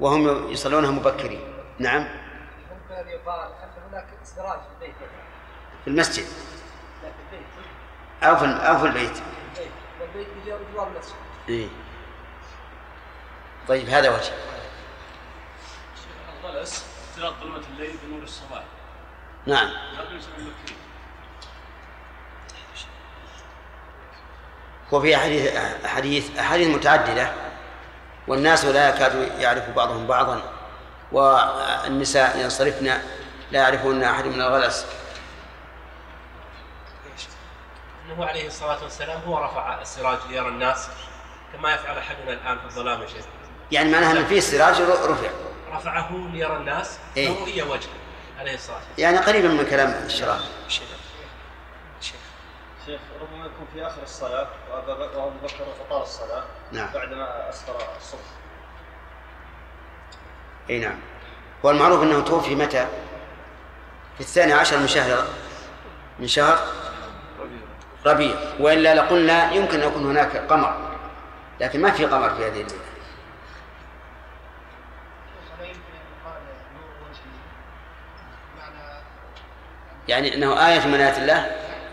وهم يصلونها مبكرين. نعم. ممكن أن يقال أن هناك سراج في البيت، في المسجد لا في البيت أو في البيت. والبيت بجوار المسجد. إيه. طيب هذا وجه. الغلس اختلاط ظلمة الليل بنور الصباح. نعم. وفي أحاديث متعددة، والناس لا يكاد يعرف بعضهم بعضا، والنساء ينصرفن لا يعرفون أحد من الغلس. أنه عليه الصلاة والسلام هو رفع السراج ليرى الناس كما يفعل أحدنا الآن في الظلام يا شيخ. يعني معناها أن فيه السراج رفعه ليرى الناس رؤية وجهه عليه الصلاة والسلام. يعني قريبا من كلام الشراع. شيخ ربما يكون في آخر الصلاة وأبو بكر فطال الصلاة. نعم. بعدما أسفر الصبح. أي نعم. هو المعروف أنه توفي متى؟ في 12 من شهر ربيع، وإلا لقلنا يمكن أن يكون هناك قمر، لكن ما في قمر في هذه الليلة. يعني أنه آية من آيات الله،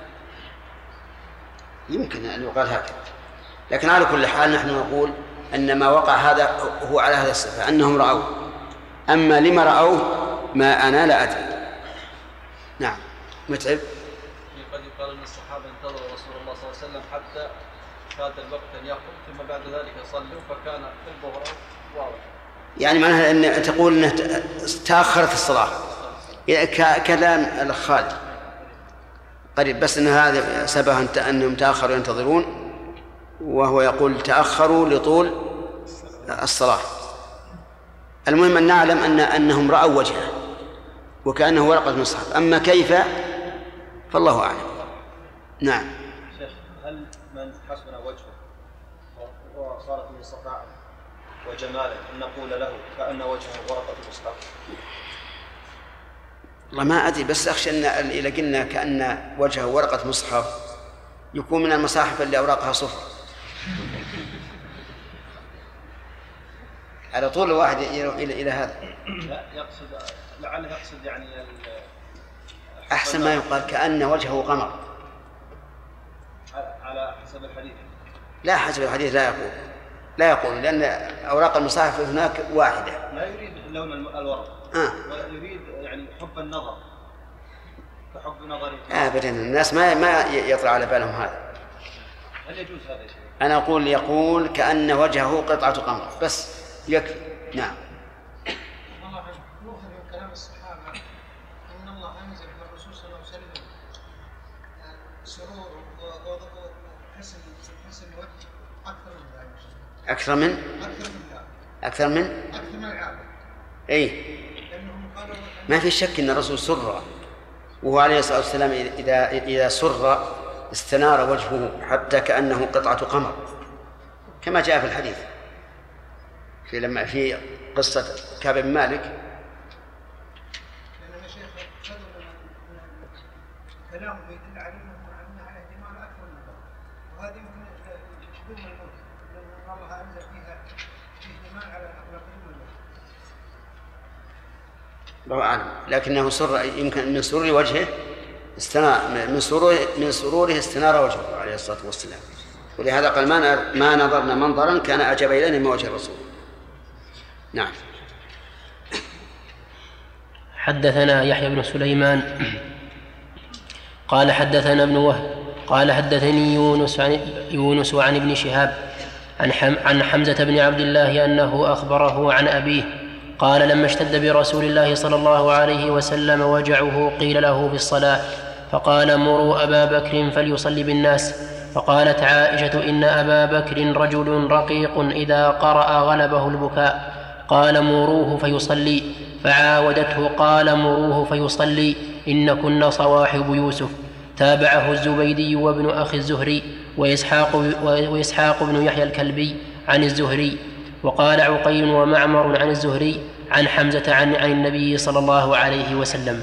يمكن أن يقال هكذا، لكن على كل حال نحن نقول أن ما وقع هذا هو على هذا الصفة، أنهم رأوه. أما لما رأوه ما أنا لا أدري. نعم. متعب. قد يقال أن الصحابة انتظروا رسول الله صلى الله عليه وسلم حتى فات الوقت أن يخرج، ثم بعد ذلك صلوا، فكان في الظهر واضح. يعني معناها أن تقول أنه تأخرت الصلاة كلام الخالد قريب، بس أن هذا سبب أنهم تأخروا ينتظرون، وهو يقول تأخروا لطول الصلاة. المهم أن نعلم أنهم رأوا وجهه وكأنه ورقة مصحف، أما كيف فالله أعلم. نعم. شيخ هل من حسن وجهه وصارت من صفاء وجماله أن نقول له كأن وجهه ورقة مصحف؟ والله ما أدري، بس أخشى أن إذا قلنا كأن وجهه ورقة مصحف يكون من المصاحف اللي أوراقها صفر على طول الواحد إلى هذا. لا يقصد، لعله يقصد يعني أحسن ما يقال كأن وجهه قمر على حسب الحديث. لا حسب الحديث لا يقول لأن أوراق المصاحف هناك واحدة. لا يريد لون الورق ويريد يعني حب النظر كحب نظري. أبدا الناس ما يطلع على بالهم هذا. هل يجوز هذا الشيء؟ أنا يقول كأن وجهه قطعة قمر بس يكفي. نعم. والله يؤخذ من كلام الصحابة أن الله أنزل من الرسول صلى الله عليه وسلم سرور وحسن وجه أكثر من العادة. أي ما في شك أن الرسول سر، وهو عليه الصلاة والسلام إذا سر استنار وجهه حتى كأنه قطعة قمر، كما جاء في الحديث لما في قصة كعب بن مالك. لأن الشيخ كلامه يدل على أنها احتمال أكثر من ذلك، وهذه يمكن تشبه الموت، لأن الله أنزل فيها احتمال على أخلاق الموت. الله أعلم، لكنه سر، يمكن من سرور وجهه من سروره استنار وجهه عليه الصلاة والسلام، ولهذا قال ما نظرنا منظرا كان أعجب إلينا من وجه الرسول. نعم. حدثنا يحيى بن سليمان قال حدثنا ابن وهب قال حدثني يونس عن ابن شهاب عن حمزة بن عبد الله أنه أخبره عن أبيه قال لما اشتد برسول الله صلى الله عليه وسلم وجعه قيل له في الصلاة فقال مروا أبا بكر فليصلي بالناس. فقالت عائشة إن أبا بكر رجل رقيق إذا قرأ غلبه البكاء قال مروه فيصلي. فعاودته قال مروه فيصلي إن صواحب يوسف. تابعه الزبيدي وابن أخي الزهري وإسحاق بن يحيى الكلبي عن الزهري. وقال عقيل ومعمر عن الزهري عن حمزة عن النبي صلى الله عليه وسلم.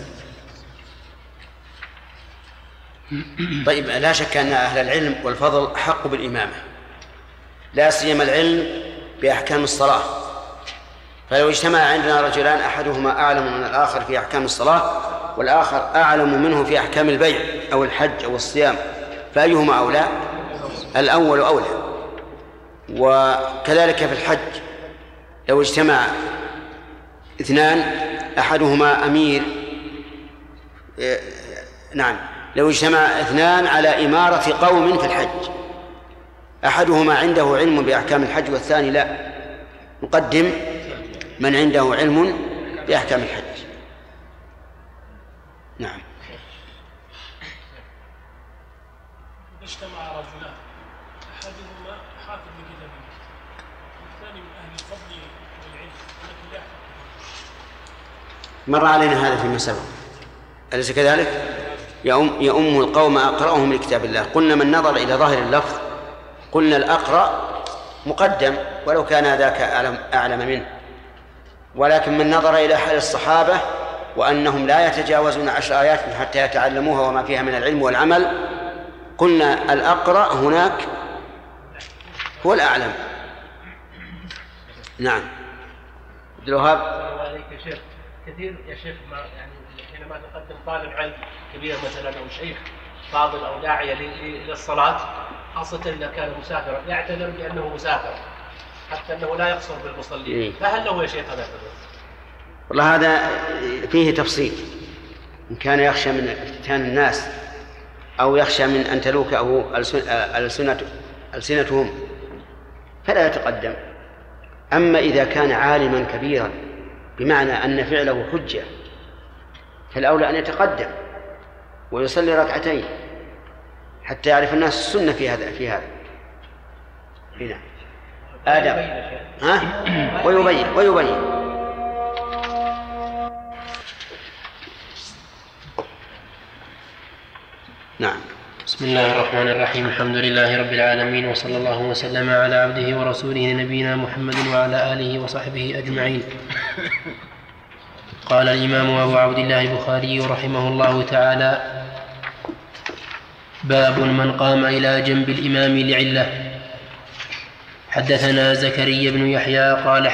طيب لا شك أن أهل العلم والفضل حق بالإمامة، لا سيما العلم بأحكام الصلاة، فلو اجتمع عندنا رجلان أحدهما أعلم من الآخر في أحكام الصلاة والآخر أعلم منه في أحكام البيع أو الحج أو الصيام، فأيهما أولى؟ الأول أولى. وكذلك في الحج لو اجتمع اثنان أحدهما أمير، لو اجتمع اثنان على إمارة قوم في الحج، أحدهما عنده علم بأحكام الحج والثاني لا، نقدم من عنده علم بأحكام الحج. نعم. اجتمع رجلان أحدهما حافظ لكتاب الله والثاني من أهل الفضل والعلم ولكن لا يحفظ. مر علينا هذا فيما سبق، أليس كذلك؟ يؤم القوم أقرأهم لكتاب الله. قلنا من نظر إلى ظاهر اللفظ قلنا الأقرأ مقدم ولو كان ذاك أعلم منه، ولكن من نظر إلى حال الصحابة وأنهم لا يتجاوزون 10 آيات حتى يتعلموها وما فيها من العلم والعمل، قلنا الأقرأ هناك هو الأعلم. نعم. عبد الوهاب. عليك يا شيخ، كثير يا شيخ يعني حينما تقدم طالب علم كبير مثلا أو شيخ فاضل أو داعية إلى الصلاة، خاصة إذا كان مسافرا، يعتذر بأنه مسافر حتى أنه لا يقصر بالمصلين، فهل له يا شيخ هذا الحدث؟ والله هذا فيه تفصيل، إن كان يخشى من افتتان الناس أو يخشى من أن تلوكه ألسنتهم فلا يتقدم. أما إذا كان عالما كبيرا بمعنى أن فعله حجة فالأولى أن يتقدم ويصلي ركعتين حتى يعرف الناس السنة في هذا. هنا آدم ويبين. نعم. بسم الله الرحمن الرحيم. الحمد لله رب العالمين، وصلى الله وسلم على عبده ورسوله نبينا محمد وعلى آله وصحبه أجمعين. قال الإمام أبو عبد الله البخاري رحمه الله تعالى: باب من قام إلى جنب الإمام لعلة. حدثنا زكريا بن يحيى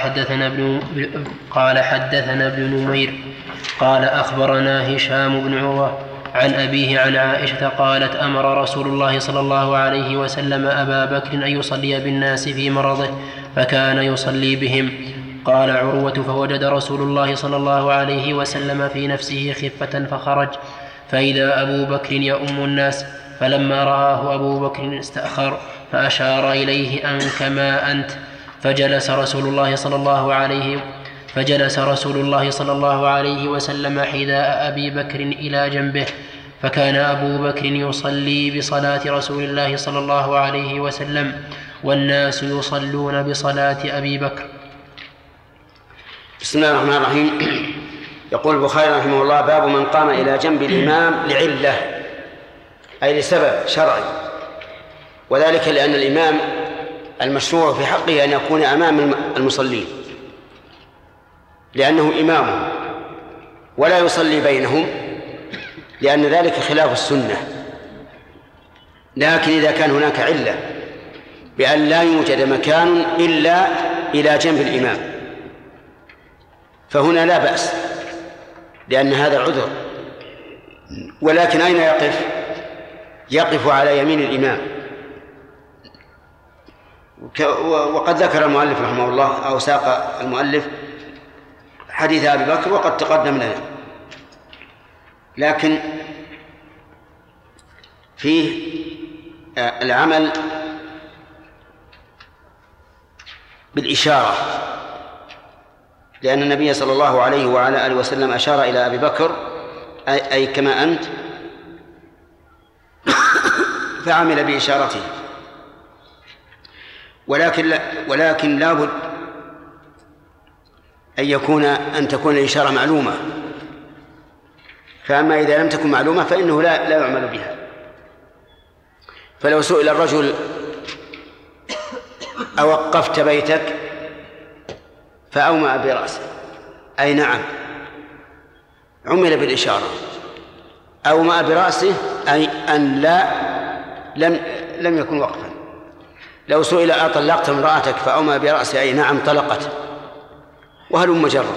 قال حدثنا ابن نمير قال أخبرنا هشام بن عروة عن أبيه عن عائشة قالت: أمر رسول الله صلى الله عليه وسلم أبا بكر أن يصلي بالناس في مرضه فكان يصلي بهم. قال عروة: فوجد رسول الله صلى الله عليه وسلم في نفسه خفة فخرج فإذا أبو بكر يؤم الناس، فلما رآه أبو بكر استأخر فأشار إليه أن كما أنت، فجلس رسول الله صلى الله عليه وسلم حذاء أبي بكر إلى جنبه، فكان أبو بكر يصلي بصلاة رسول الله صلى الله عليه وسلم والناس يصلون بصلاة أبي بكر. بسم الله الرحمن الرحيم. يقول البخاري رحمه الله: باب من قام إلى جنب الإمام لعلة، أي لسبب شرعي، وذلك لأن الإمام المشروع في حقه أن يكون أمام المصلين لأنه إمامهم، ولا يصلي بينهم لأن ذلك خلاف السنة. لكن إذا كان هناك علة بأن لا يوجد مكان إلا إلى جنب الإمام فهنا لا بأس، لأن هذا عذر. ولكن أين يقف؟ يقف على يمين الإمام. وقد ذكر المؤلف رحمه الله أو ساق المؤلف حديث أبي بكر وقد تقدم لنا، لكن فيه العمل بالإشارة، لأن النبي صلى الله عليه وعلى آله وسلم أشار إلى أبي بكر أي كما أنت، فعمل بإشارته. ولكن لابد أن تكون الإشارة معلومة، فأما إذا لم تكن معلومة فإنه لا يعمل بها. فلو سئل الرجل: أوقفت بيتك؟ فأومأ برأسه أي نعم، عمل بالإشارة. أومأ برأسه أي أن لم يكن وقفا. لو سئل: أطلقت امرأتك؟ فأومأ برأسه أي نعم طلقت، وهلم جرا.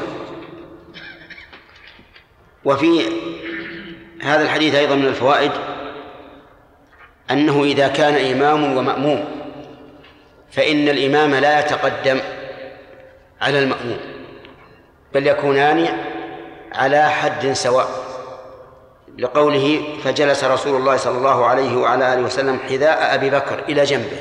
وفي هذا الحديث أيضا من الفوائد أنه إذا كان إمام ومأموم فإن الإمام لا يتقدم على المأموم، بل يكونان على حد سواء، لقوله فجلس رسول الله صلى الله عليه وعلى آله وسلم حذاء أبي بكر إلى جنبه،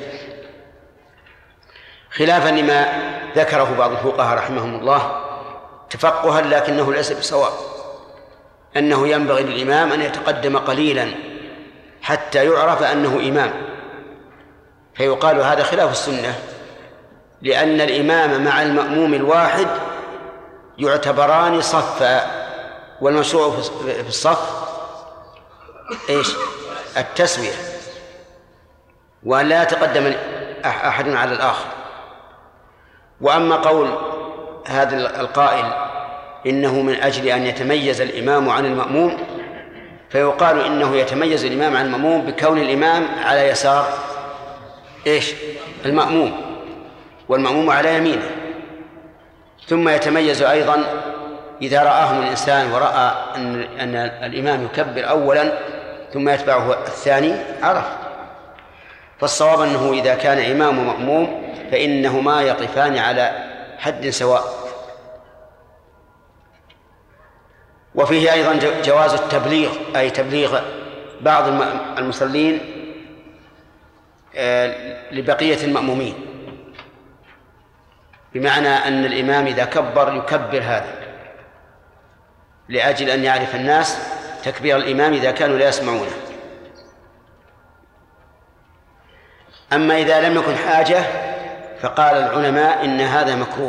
خلافا لما ذكره بعض الفقهاء رحمهم الله تفقها لكنه ليس بصواب، أنه ينبغي للإمام أن يتقدم قليلا حتى يعرف أنه إمام، فيقال هذا خلاف السنة، لأن الإمام مع المأموم الواحد يعتبران صفا، والمشروع في الصف إيش؟ التسوية، وأن لا يتقدم أحد على الآخر. وأما قول هذا القائل إنه من أجل أن يتميز الإمام عن المأموم، فيقال إنه يتميز الإمام عن المأموم بكون الإمام على يسار إيش؟ المأموم، والمأموم على يمينه، ثم يتميز أيضا إذا رآهم الإنسان ورأى أن الإمام يكبر أولا ثم يتبعه الثاني عرف. فالصواب أنه إذا كان إمام ومأموم فإنهما يقفان على حد سواء. وفيه أيضا جواز التبليغ، أي تبليغ بعض المصلين لبقية المأمومين، بمعنى أن الإمام إذا كبر يكبر هذا لأجل أن يعرف الناس تكبير الإمام إذا كانوا لا يسمعونه. أما إذا لم يكن حاجة فقال العلماء إن هذا مكروه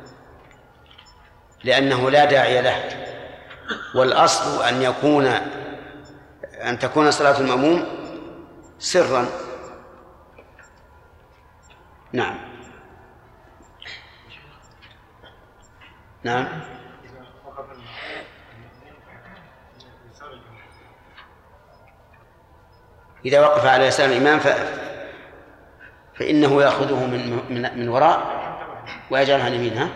لأنه لا داعي له، والأصل أن تكون صلاة المأموم سرا. نعم نعم. إذا وقف على يسار الإمام فإنه يأخذه من وراء ويجعلها عن يمينها،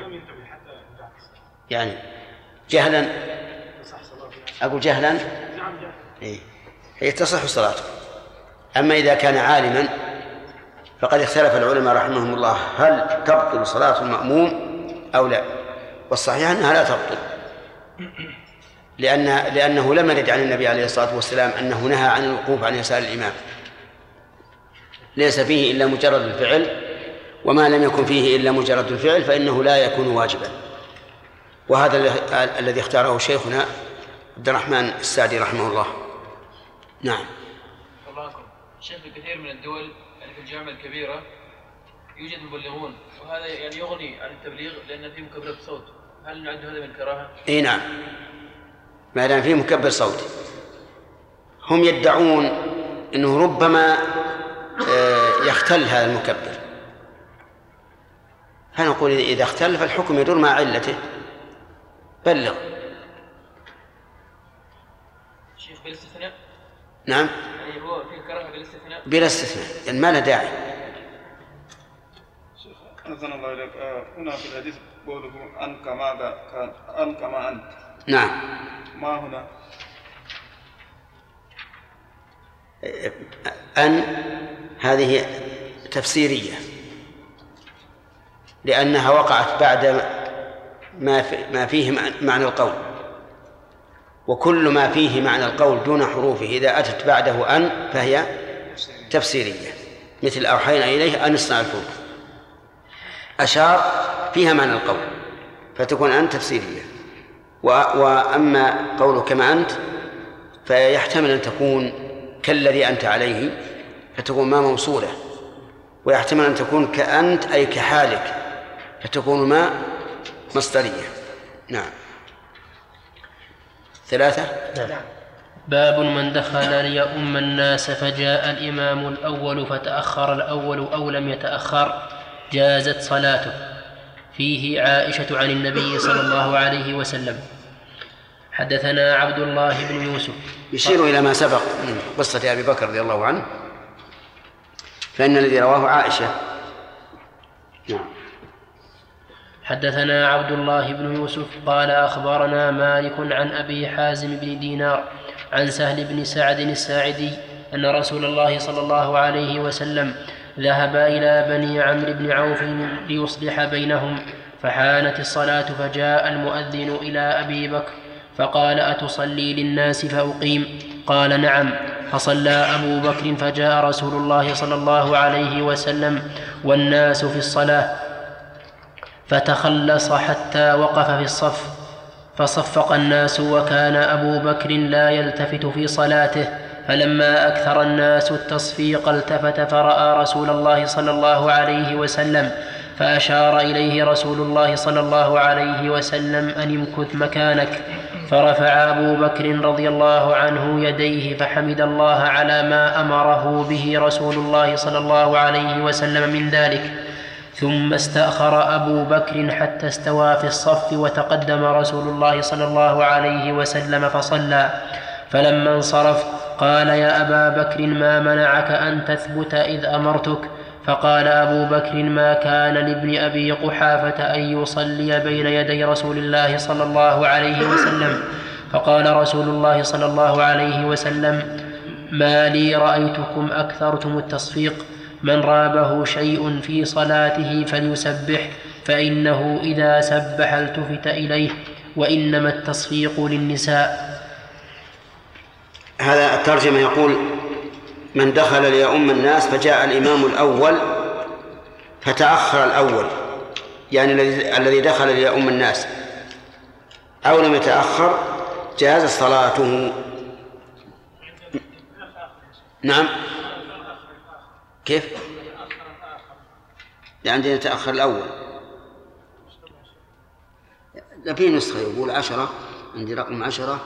يعني جهلا، أقول جهلا هي تصح صلاته. أما إذا كان عالما فقد اختلف العلماء رحمهم الله هل تبطل صلاة المأموم أو لا، والصحيح أنها لا تبطل، لأنه لم يرد عن النبي عليه الصلاة والسلام أنه نهى عن الوقوف عن يسار الإمام، ليس فيه إلا مجرد الفعل، وما لم يكن فيه إلا مجرد الفعل فإنه لا يكون واجبا. وهذا الذي اختاره شيخنا عبد الرحمن السعدي رحمه الله. نعم. شيخ في كثير من الدول يعني في الجامعة الكبيرة يوجد مبلغون، وهذا يعني يغني عن التبليغ لأن فيه مكبر صوت، هل نعد هذا من الكراهة؟ إيه نعم، ما دام فيه مكبر صوت. هم يدعون أنه ربما يختل هذا المكبر، فنقول إذا اختل فالحكم يدور مع علته، بلغ. شيخ بالاستثناء؟ نعم. يعني هو في كراهة بالاستثناء؟ بلا استثناء، يعني ما له داعي. شيخ أحسن الله إليك، هنا في الحديث قوله أن كما أنت. نعم. ما هنا؟ أن هذه تفسيرية، لأنها وقعت بعد ما فيه معنى القول، وكل ما فيه معنى القول دون حروفه إذا أتت بعده أن فهي تفسيرية، مثل أوحينا إليه أن اصنع الفلك، أشار فيها معنى القول فتكون أن تفسيرية. وأما قوله كما أنت فيحتمل أن تكون كالذي أنت عليه فتكون ما موصولة، ويحتمل أن تكون كأنت أي كحالك فتكون ما مصدرية. نعم. 3. نعم. باب من دخل ليؤم الناس فجاء الإمام الأول فتأخر الأول أو لم يتأخر جازت صلاته. فيه عائشة عن النبي صلى الله عليه وسلم. حدثنا عبد الله بن يوسف. يشير إلى ما سبق من قصة أبي بكر رضي الله عنه، فإن الذي رواه عائشة. نعم. حدثنا عبد الله بن يوسف قال أخبرنا مالك عن أبي حازم بن دينار عن سهل بن سعد الساعدي أن رسول الله صلى الله عليه وسلم ذهب إلى بني عمرو بن عوف ليصلح بينهم، فحانت الصلاة فجاء المؤذن إلى أبي بكر فقال: أتصلي للناس فأقيم؟ قال: نعم. فصلى أبو بكر فجاء رسول الله صلى الله عليه وسلم والناس في الصلاة فتخلص حتى وقف في الصف فصفق الناس، وكان أبو بكر لا يلتفت في صلاته، فلما أكثر الناس التصفيق التفت فرأى رسول الله صلى الله عليه وسلم فأشار إليه رسول الله صلى الله عليه وسلم أن امكث مكانك، فرفع أبو بكر رضي الله عنه يديه فحمد الله على ما أمره به رسول الله صلى الله عليه وسلم من ذلك، ثم استأخر أبو بكر حتى استوى في الصف، وتقدم رسول الله صلى الله عليه وسلم فصلى، فلما انصرف قال: يا أبا بكر ما منعك أن تثبت إذ أمرتك؟ فقال أبو بكر: ما كان لابن أبي قحافة أن يصلي بين يدي رسول الله صلى الله عليه وسلم. فقال رسول الله صلى الله عليه وسلم: ما لي رأيتكم أكثرتم التصفيق، من رابه شيء في صلاته فليسبح، فإنه إذا سبح التفت إليه، وإنما التصفيق للنساء. هذا الترجمة يقول: من دخل ليؤم الناس فجاء الإمام الأول فتأخر الأول، يعني الذي دخل ليؤم الناس، أو لم يتأخر جاز صلاته. نعم. كيف؟ عندنا يتأخر الأول. في نسخة يقول 10، عندي رقم 10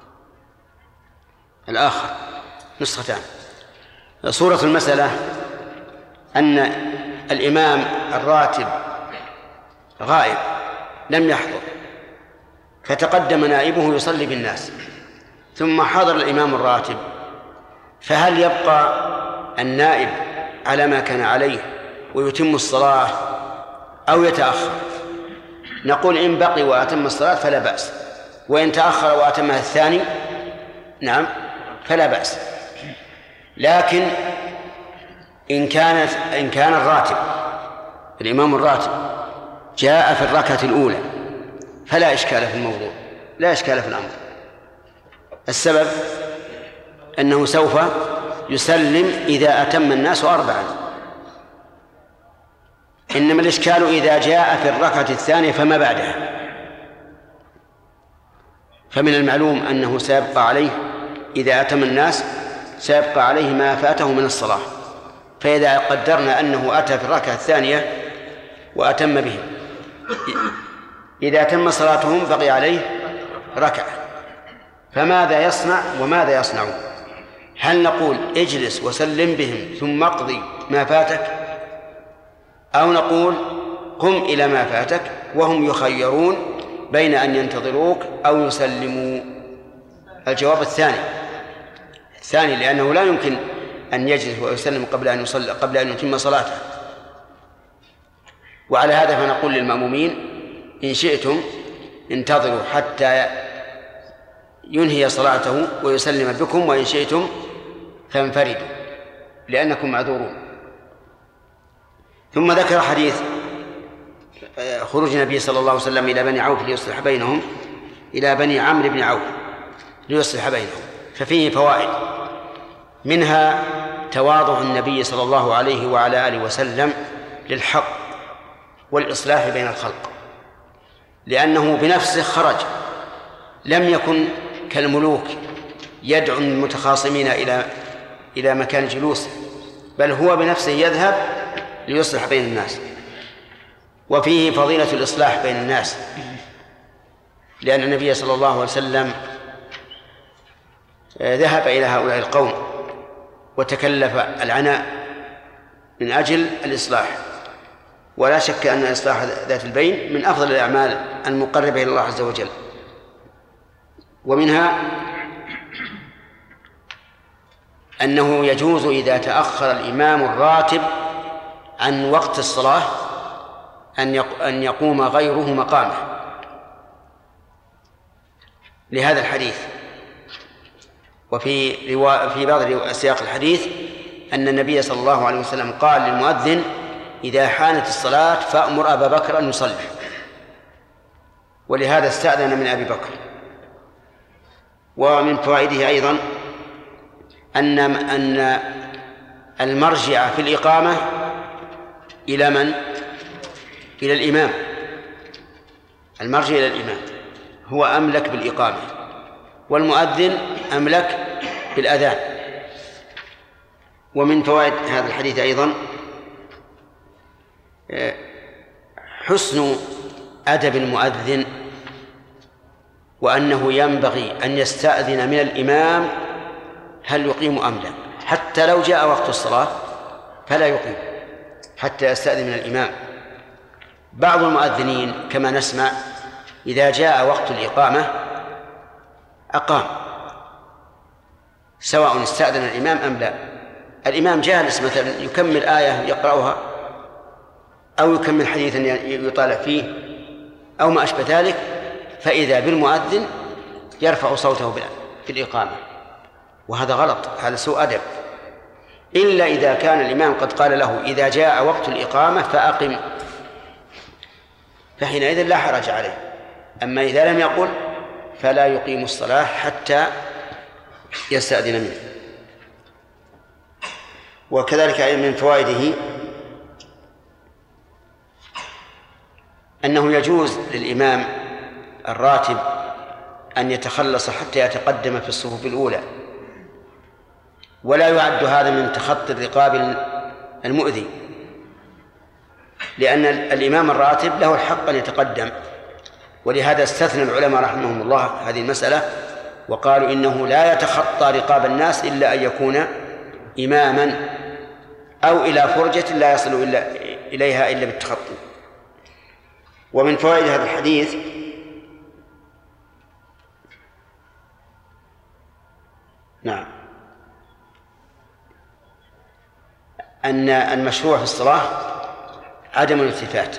الآخر، نسختان. صورة المسألة أن الإمام الراتب غائب لم يحضر، فتقدم نائبه يصلي بالناس، ثم حضر الإمام الراتب، فهل يبقى النائب على ما كان عليه ويتم الصلاة أو يتأخر؟ نقول: إن بقي وأتم الصلاة فلا بأس، وإن تأخر وأتمها الثاني نعم فلا بأس. لكن إن كان الراتب الإمام الراتب جاء في الركعة الأولى فلا إشكال في الموضوع، لا إشكال في الأمر. السبب أنه سوف يسلم إذا أتم الناس 4، إنما الإشكال إذا جاء في الركعة الثانية فما بعدها، فمن المعلوم أنه سيبقى عليه إذا أتم الناس سيبقى عليه ما فاته من الصلاة. فإذا قدرنا أنه أتى في الركعة الثانية وأتم بهم، إذا تم صلاتهم بقي عليه ركعة، فماذا يصنع وماذا يصنع؟ هل نقول اجلس وسلم بهم ثم اقضي ما فاتك، أو نقول قم إلى ما فاتك وهم يخيرون بين أن ينتظروك أو يسلموا؟ الجواب الثاني، لأنه لا يمكن أن يجلس ويسلم قبل أن يتم صلاته. وعلى هذا فنقول للمأمومين: إن شئتم انتظروا حتى ينهي صلاته ويسلم بكم، وإن شئتم فانفردوا لأنكم معذورون. ثم ذكر حديث خروج النبي صلى الله عليه وسلم إلى بني عوف ليصلح بينهم، إلى بني عمرو بن عوف ليصلح بينهم، ففيه فوائد، منها تواضع النبي صلى الله عليه وعلى آله وسلم للحق والإصلاح بين الخلق، لأنه بنفسه خرج، لم يكن كالملوك يدعو المتخاصمين إلى مكان جلوسه، بل هو بنفسه يذهب ليصلح بين الناس. وفيه فضيلة الإصلاح بين الناس، لأن النبي صلى الله عليه وسلم ذهب إلى هؤلاء القوم وتكلف العناء من أجل الإصلاح، ولا شك أن إصلاح ذات البين من أفضل الأعمال المقربة إلى الله عز وجل. ومنها أنه يجوز إذا تأخر الإمام الراتب عن وقت الصلاة أن يقوم غيره مقامه لهذا الحديث. وفي بعض سياق الحديث أن النبي صلى الله عليه وسلم قال للمؤذن: إذا حانت الصلاة فأمر أبا بكر أن يصلي. ولهذا استأذن من أبي بكر. ومن فوائده أيضا أن المرجع في الإقامة إلى من؟ إلى الإمام. المرجع إلى الإمام هو أملك بالإقامة، والمؤذن أملك بالأذان. ومن فوائد هذا الحديث أيضا حسن أدب المؤذن، وأنه ينبغي أن يستأذن من الإمام هل يقيم أم لا، حتى لو جاء وقت الصلاة فلا يقيم حتى يستأذن من الإمام. بعض المؤذنين كما نسمع إذا جاء وقت الإقامة أقام، سواء استأذن الإمام أم لا. الإمام جالس مثلا يكمل آية يقرأها أو يكمل حديثا يطالع فيه أو ما أشبه ذلك، فإذا بالمؤذن يرفع صوته في الإقامة، وهذا غلط، هذا سوء أدب. إلا إذا كان الإمام قد قال له: إذا جاء وقت الإقامة فأقم، فحينئذ لا حرج عليه. أما إذا لم يقل فلا يقيم الصلاة حتى يستأذن منه. وكذلك من فوائده أنه يجوز للإمام الراتب أن يتخلص حتى يتقدم في الصفوف الأولى، ولا يعد هذا من تخطي الرقاب المؤذي، لأن الإمام الراتب له الحق أن يتقدم. ولهذا استثنى العلماء رحمهم الله هذه المسألة وقالوا إنه لا يتخطى رقاب الناس إلا أن يكون إماما أو إلى فرجة لا يصل إليها إلا بالتخطي. ومن فوائد هذا الحديث أن المشروع في الصلاة عدم الالتفات،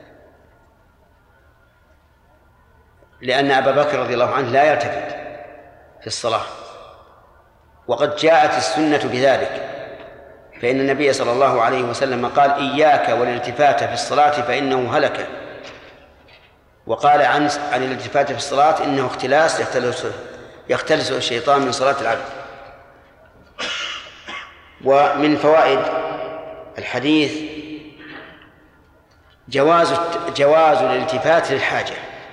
لأن أبا بكر رضي الله عنه لا يلتفت في الصلاة، وقد جاءت السنة بذلك، فإن النبي صلى الله عليه وسلم قال: إياك والالتفات في الصلاة فإنه هلك. وقال عن الالتفات في الصلاة إنه اختلاس يختلس الشيطان من صلاة العبد. ومن فوائد الحديث جواز الالتفات للحاجة،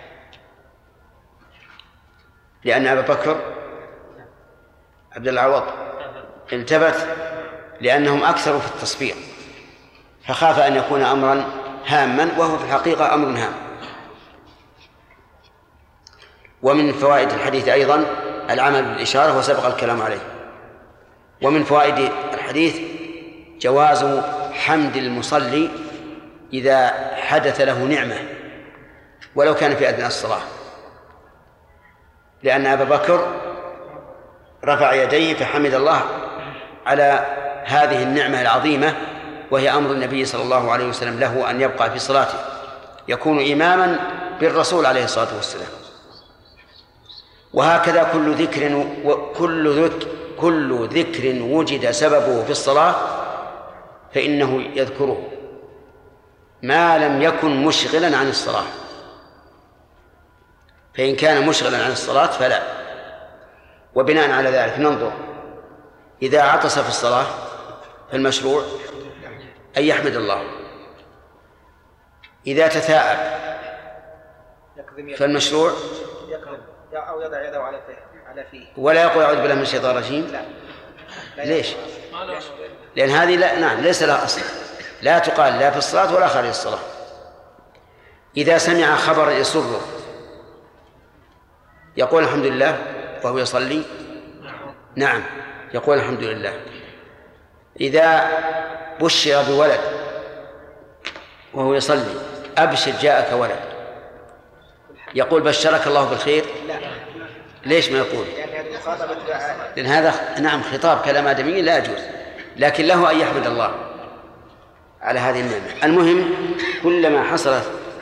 لأن أبا بكر عبد العوض التفت لأنهم أكثروا في التصفيق، فخاف أن يكون أمرا هاما، وهو في الحقيقة أمر هام. ومن فوائد الحديث أيضا العمل بالإشارة وسبق الكلام عليه. ومن فوائد الحديث جواز حمد المصلي إذا حدث له نعمة ولو كان في أثناء الصلاة، لأن أبا بكر رفع يديه فحمد الله على هذه النعمة العظيمة، وهي أمر النبي صلى الله عليه وسلم له أن يبقى في صلاته، يكون إماما بالرسول عليه الصلاة والسلام. وهكذا كل ذكر وجد سببه في الصلاة فإنه يذكره ما لم يكن مشغلا عن الصلاة، فإن كان مشغلا عن الصلاة فلا. وبناء على ذلك ننظر: إذا عطس في الصلاة فالمشروع أن يحمد الله، إذا تثاءب فالمشروع أو يضع يده على فيه ولا يقول أعوذ بالله من الشيطان الرجيم. ليش؟ لأن هذه ليس لها أصل، لا تقال لا في الصلاة ولا خارج الصلاة. إذا سمع خبرا يسره يقول الحمد لله وهو يصلي؟ نعم يقول الحمد لله. إذا بشر بولد وهو يصلي: أبشر جاءك ولد، يقول بشرك الله بالخير؟ ليش ما يقول؟ لأن هذا خطاب كلام آدمي لا يجوز، لكن له أن يحمد الله على هذه النعمة. المهم كلما حصل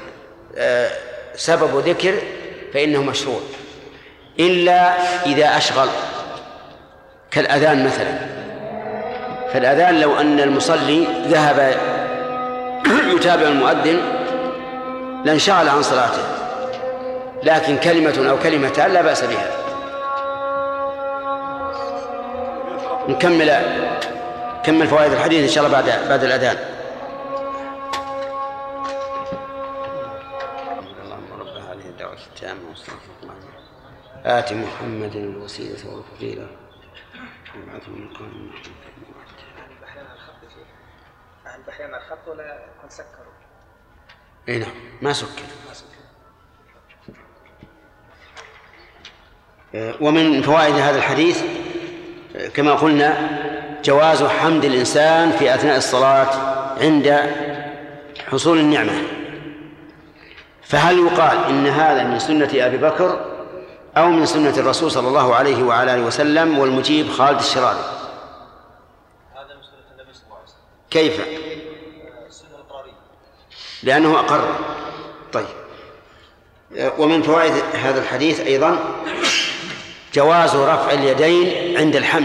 سبب ذكر فإنه مشروع، إلا إذا أشغل كالأذان مثلا. فالأذان لو أن المصلي ذهب يتابع المؤذن لانشغل عن صلاته، لكن كلمة أو كلمتان لا بأس بها. نكمل فوائد الحديث إن شاء الله بعد الأذان. اللهم رب هذه الدعوة التامة آت محمد الوسيلة والفضيلة وابعثه مقام أحيانا الخط ولا يكون سكروا؟ اي نعم، ما سكر. ومن فوائد هذا الحديث كما قلنا جواز حمد الإنسان في أثناء الصلاة عند حصول النعمة. فهل يقال إن هذا من سنة أبي بكر أو من سنة الرسول صلى الله عليه وعلى آله وسلم؟ والمجيب خالد الشراري. هذا من سنة النبي صلى الله عليه وسلم. كيف؟ السنة الإقرارية. لأنه أقر. طيب. ومن فوائد هذا الحديث أيضا جواز رفع اليدين عند الحمد،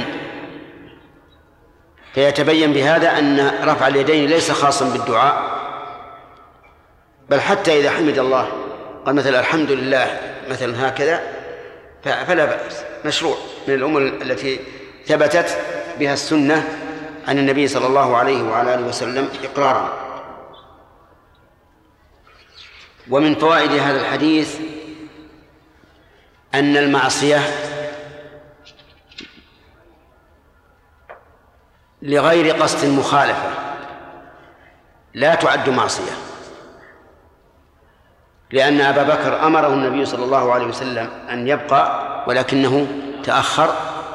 فيتبين بهذا أن رفع اليدين ليس خاصا بالدعاء، بل حتى إذا حمد الله قال مثلا الحمد لله مثلا هكذا فلا بأس، مشروع من الأمور التي ثبتت بها السنة عن النبي صلى الله عليه وعلى آله وسلم إقرارا. ومن فوائد هذا الحديث أن المعصية لغير قصد مخالفة لا تعد معصية، لأن أبا بكر أمره النبي صلى الله عليه وسلم أن يبقى ولكنه تأخر،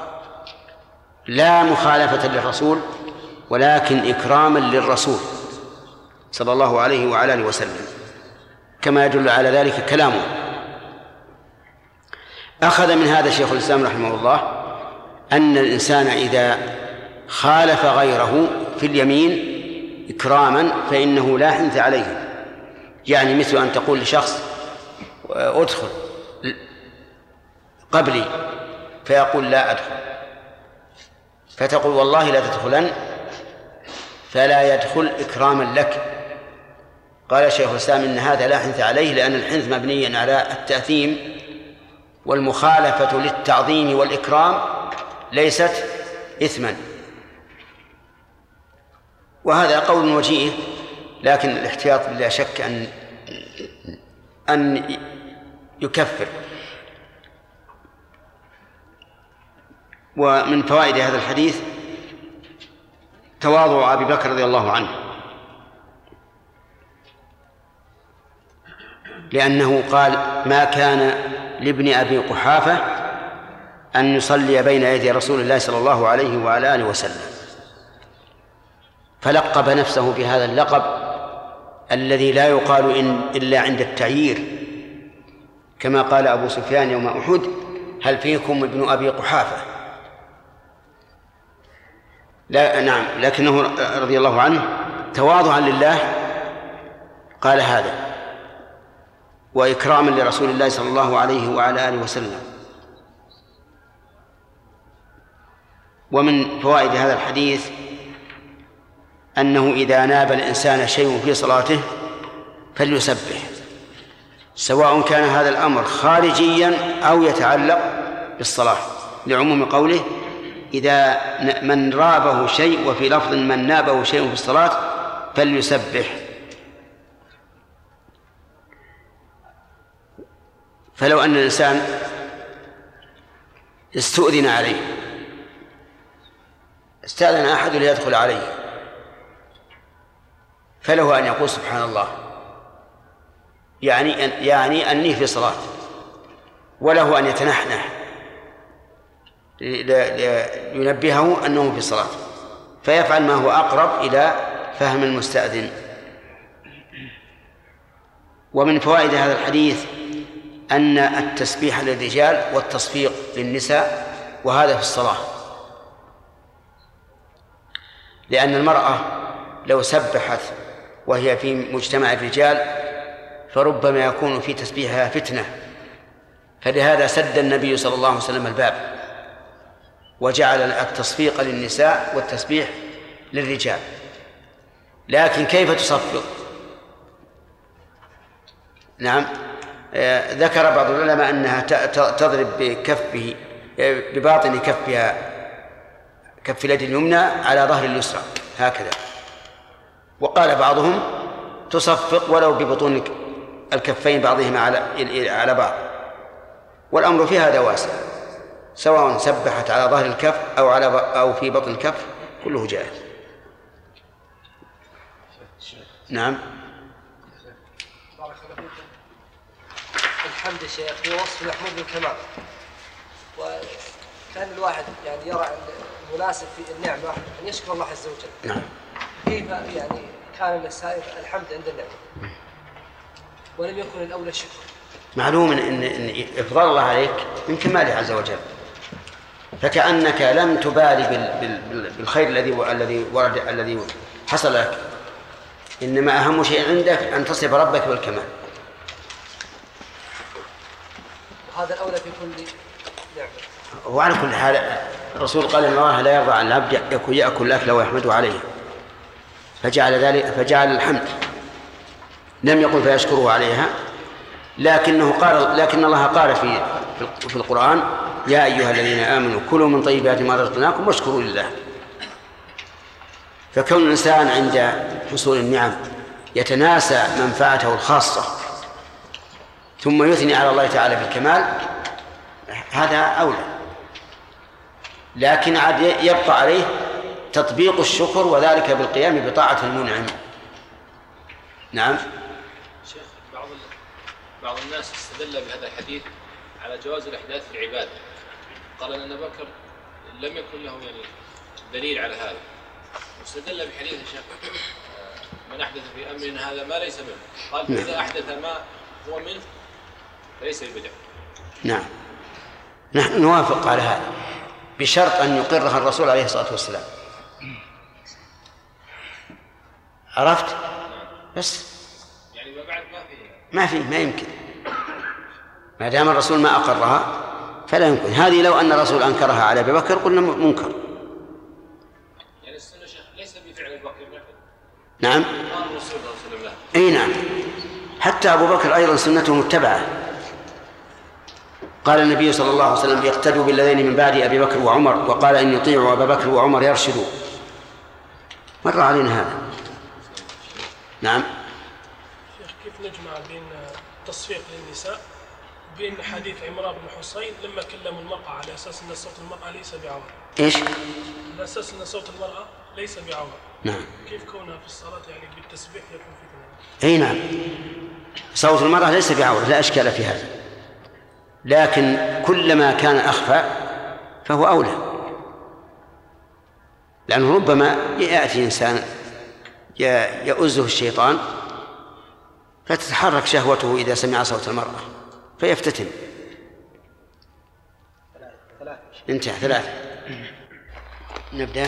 لا مخالفة للرسول ولكن إكراما للرسول صلى الله عليه وعلى آله وسلم، كما يدل على ذلك كلامه. أخذ من هذا شيخ الإسلام رحمه الله أن الإنسان إذا خالف غيره في اليمين إكراما فإنه لا حنث عليه، يعني مثل أن تقول لشخص أدخل قبلي فيقول لا أدخل، فتقول والله لا تدخلن، فلا يدخل إكراما لك. قال شيخ الإسلام إن هذا لا حنث عليه، لأن الحنث مبني على التأثيم، والمخالفة للتعظيم والإكرام ليست إثما. وهذا قول وجيه، لكن الاحتياط بلا شك أن يكفر. ومن فوائد هذا الحديث تواضع أبي بكر رضي الله عنه، لأنه قال ما كان لابن أبي قحافة أن يصلي بين يدي رسول الله صلى الله عليه وعلى آله وسلم، فلقب نفسه بهذا اللقب الذي لا يقال إلا عند التعيير، كما قال أبو سفيان يوم أحد هل فيكم ابن أبي قحافة؟ لا نعم، لكنه رضي الله عنه تواضعا لله قال هذا، وإكراما لرسول الله صلى الله عليه وعلى آله وسلم. ومن فوائد هذا الحديث أنه إذا ناب الإنسان شيء في صلاته فليسبح، سواء كان هذا الأمر خارجيا أو يتعلق بالصلاة، لعموم قوله إذا من رابه شيء، وفي لفظ من نابه شيء في الصلاة فليسبح. فلو أن الإنسان استؤذن عليه، استأذن أحد ليدخل عليه، فله أن يقول سبحان الله، يعني أني في صلاة، وله أن يتنحنح لينبهه أنه في صلاة، فيفعل ما هو أقرب إلى فهم المستأذن. ومن فوائد هذا الحديث أن التسبيح للرجال والتصفيق للنساء، وهذا في الصلاة، لأن المرأة لو سبحت وهي في مجتمع الرجال فربما يكون في تسبيحها فتنة، فلهذا سد النبي صلى الله عليه وسلم الباب وجعل التصفيق للنساء والتسبيح للرجال. لكن كيف تصفق؟ نعم، ذكر بعض العلماء أنها تضرب بكفه بباطن كفها كف اليد اليمنى على ظهر اليسرى هكذا، وقال بعضهم تصفق ولو ببطون الكفين بعضهما على بعض، والأمر في هذا واسع، سواء سبحت على ظهر الكف أو في بطن الكف كله جائز. نعم. بارك الله فيكم. الحمد يا شيخ في وصف محمود بالكمال، وكان الواحد يعني يرى المناسب في النعمة أن يشكر الله عز وجل. نعم. كيف يعني كان السائر الحمد عند النعمة ولم يكن الأولى الشكر؟ معلوم إن إفضال الله عليك من كماله عز وجل، فكأنك لم تبالي بالخير الذي حصل لك، إنما أهم شيء عندك أن تصف ربك بالكمال. وهذا الأولى في كل نعمة. وعلى كل حال الرسول قال إن الله لا يرضى عن العبد يأكل الأكل ويحمده عليه، فجعل الحمد، لم يقل فيشكره عليها، لكن الله قال في القرآن يا أيها الذين آمنوا كلوا من طيبات ما رزقناكم واشكروا لله. فكون الإنسان عند حصول النعم يتناسى منفعته الخاصة ثم يثني على الله تعالى بالكمال هذا أولى، لكن عاد يبقى عليه تطبيق الشكر وذلك بالقيام بطاعة المنعم. نعم. شيخ بعض الناس استدل بهذا الحديث على جواز الإحداث في العبادة، قال أن أبا بكر لم يكن له يعني دليل على هذا، واستدل بحديث الشيخ من أحدث في أمرنا هذا ما ليس منه، قال إذا أحدث ما هو منه فليس ببدع. نعم، نحن نوافق على هذا بشرط أن يقرها الرسول عليه الصلاة والسلام. عرفت؟ بس يعني ما بعد ما يمكن، ما دام الرسول ما أقرها فلا يمكن. هذه لو أن الرسول أنكرها على أبي بكر قلنا منكر. يعني السنة شيخ ليس بفعل أبي بكر. نعم. أي نعم، حتى أبو بكر أيضا سنته متبعة. قال النبي صلى الله عليه وسلم يقتدوا بالذين من بعد أبي بكر وعمر، وقال إن يطيعوا أبا بكر وعمر يرشدوا. مر علينا هذا. نعم. شيخ كيف نجمع بين التصفيق للنساء وبين حديث عمران بن حصين لما كلموا المرأة على أساس أن صوت المرأة ليس بعورة؟ إيش؟ على أساس أن صوت المرأة ليس بعورة. نعم. كيف كونها في الصلاة يعني بالتسبيح يكون فتنة؟ أي نعم، صوت المرأة ليس بعورة، لا أشكال في هذا، لكن كلما كان أخفى فهو أولى، لأنه ربما يأتي إنسان يؤزه الشيطان فتتحرك شهوته إذا سمع صوت المرأة فيفتتن. انتهى 3. نبدأ.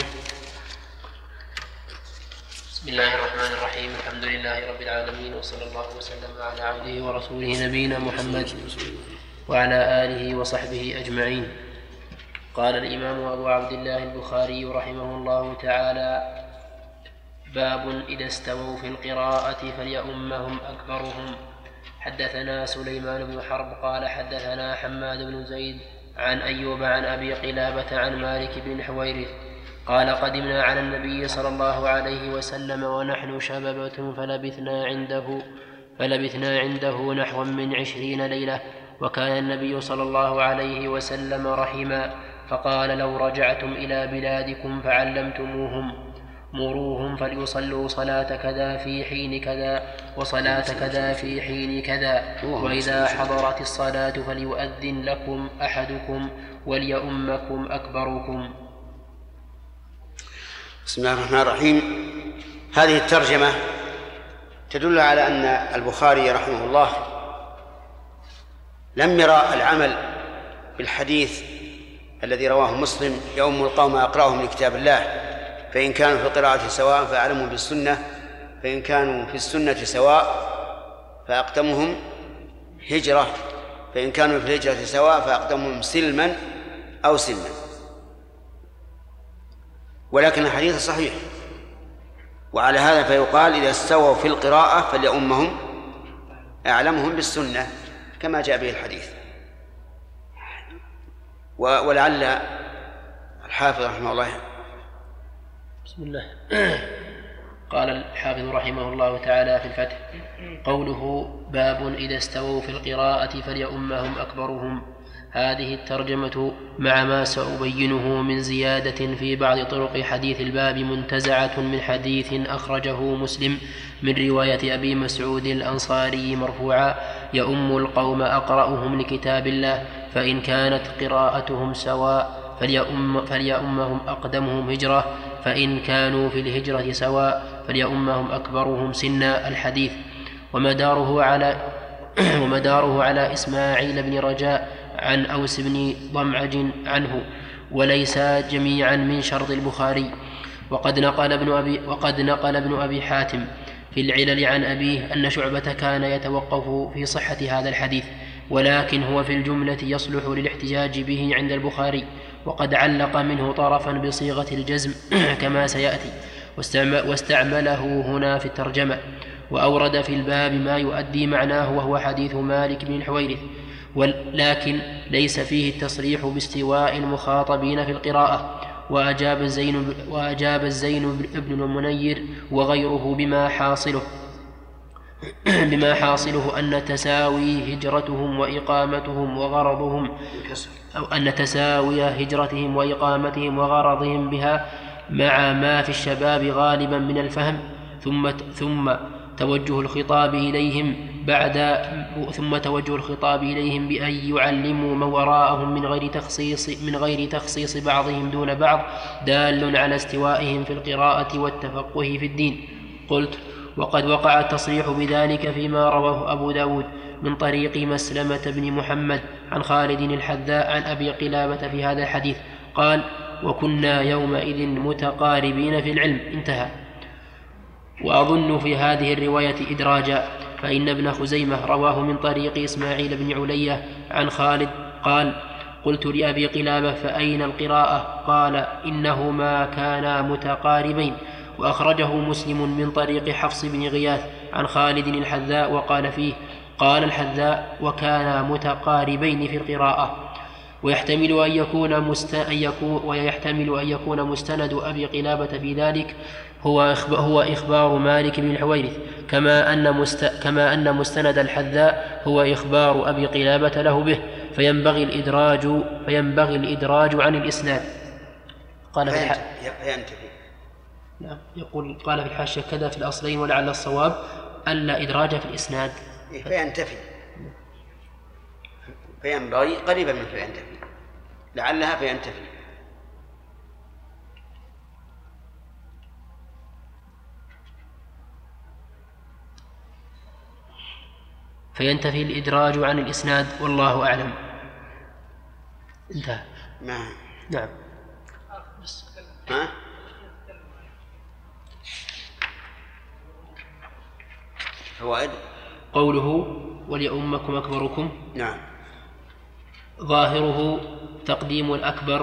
بسم الله الرحمن الرحيم، الحمد لله رب العالمين، وصلى الله وسلم على عبده ورسوله نبينا محمد وعلى آله وصحبه أجمعين. قال الإمام أبو عبد الله البخاري رحمه الله تعالى: باب إذا استووا في القراءة فليؤمهم أكبرهم. حدثنا سليمان بن حرب قال حدثنا حماد بن زيد عن أيوب عن أبي قلابة عن مالك بن حويرث قال قدمنا على النبي صلى الله عليه وسلم ونحن شببة فلبثنا عنده نحو من 20 ليلة، وكان النبي صلى الله عليه وسلم رحيما، فقال: لو رجعتم إلى بلادكم فعلمتموهم مروهم فليصلوا صلاة كذا في حين كذا وصلاة كذا في حين كذا، وإذا حضرت الصلاة فليؤذن لكم أحدكم وليؤمكم أكبركم. بسم الله الرحمن الرحيم. هذه الترجمة تدل على أن البخاري رحمه الله لم يرى العمل بالحديث الذي رواه مسلم يؤم القوم أقرأهم لكتاب الله فإن كانوا في القراءة سواء فأعلمهم بالسنة، فإن كانوا في السنة سواء فأقدمهم هجرة، فإن كانوا في الهجرة سواء فأقدمهم سلما أو سلما. ولكن الحديث صحيح، وعلى هذا فيقال إذا استووا في القراءة فليؤمهم أعلمهم بالسنة كما جاء به الحديث. ولعل الحافظ رحمه الله. بسم الله. قال الحافظ رحمه الله تعالى في الفتح: قوله باب إذا استووا في القراءة فليؤمهم أكبرهم، هذه الترجمة مع ما سأبينه من زيادة في بعض طرق حديث الباب منتزعة من حديث أخرجه مسلم من رواية أبي مسعود الأنصاري مرفوعا: يؤم القوم أقرأهم لكتاب الله، فإن كانت قراءتهم سواء فليؤمهم أقدمهم هجرة، فإن كانوا في الهجرة سواء فليؤمهم أكبرهم سنا. الحديث ومداره على إسماعيل بن رجاء عن أوس بن ضمعج عنه، وليس جميعا من شرط البخاري. وقد نقل ابن أبي حاتم في العلل عن أبيه أن شعبة كان يتوقف في صحة هذا الحديث، ولكن هو في الجملة يصلح للاحتجاج به عند البخاري، وقد علق منه طرفا بصيغة الجزم كما سيأتي، واستعمله هنا في الترجمة، وأورد في الباب ما يؤدي معناه وهو حديث مالك بن الحويرث، ولكن ليس فيه التصريح باستواء المخاطبين في القراءة. وأجاب الزين بن المنير وغيره بما حاصله أن تساوي هجرتهم وإقامتهم وغرضهم، أو أن تساوي هجرتهم وإقامتهم وغرضهم بها مع ما في الشباب غالبا من الفهم، ثم توجه الخطاب إليهم بأن يعلموا من وراءهم من غير تخصيص بعضهم دون بعض، دال على استوائهم في القراءة والتفقه في الدين. قلت: وقد وقع التصريح بذلك فيما رواه أبو داود من طريق مسلمة بن محمد عن خالد الحذاء عن أبي قلابة في هذا الحديث، قال: وكنا يومئذ متقاربين في العلم. انتهى. وأظن في هذه الرواية إدراجا، فإن ابن خزيمة رواه من طريق إسماعيل بن علية عن خالد قال: قلت لأبي قلابة: فأين القراءة؟ قال: إنهما كانا متقاربين. وأخرجه مسلم من طريق حفص بن غياث عن خالد الحذاء وقال فيه: قال الحذاء: وكانا متقاربين في القراءة. ويحتمل أن يكون مستند أبي قلابة في ذلك هو إخبار مالك بن الحويرث، كما أن مستند الحذاء هو إخبار أبي قلابة له به، فينبغي الإدراج عن الإسناد. قال يقول قال في الحاشية كذا في الأصلين، ولعل الصواب ألا إدراج في الإسناد، فينبغي قريبا من فينتفي، لعلها فينتفي الإدراج عن الإسناد، والله أعلم. انتهى. نعم. فوائد قوله: وليؤمكم أكبركم. نعم. ظاهره تقديم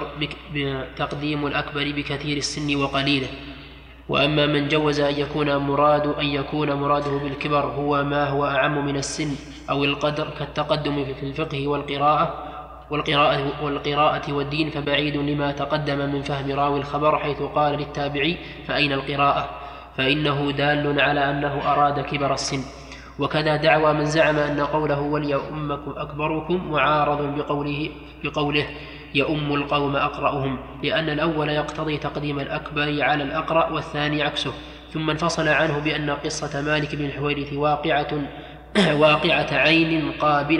الأكبر بكثير السن وقليله. وأما من جوز أن يكون مراده بالكبر هو ما هو أعم من السن أو القدر كالتقدم في الفقه والقراءة والدين، فبعيد لما تقدم من فهم راوي الخبر، حيث قال للتابعي: فأين القراءة؟ فإنه دال على أنه أراد كبر السن. وكذا دعوى من زعم أن قوله وليؤمكم أكبركم معارض بقوله يؤم القوم أقرأهم، لأن الأول يقتضي تقديم الأكبر على الأقرأ والثاني عكسه. ثم انفصل عنه بأن قصة مالك بن الحويرث واقعة عين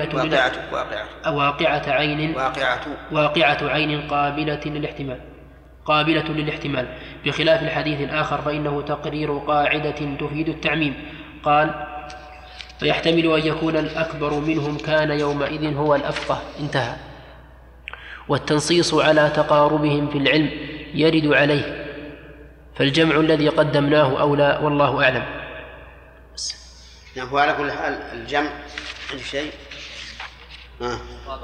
قابلة للاحتمال، بخلاف الحديث الآخر فإنه تقرير قاعدة تفيد التعميم. قال: فيحتمل أن يكون الأكبر منهم كان يومئذ هو الأفقه. انتهى. والتنصيص على تقاربهم في العلم يرد عليه، فالجمع الذي قدمناه أولى والله أعلم. نعم. هو على كل حال الجمع عندي شيء وإن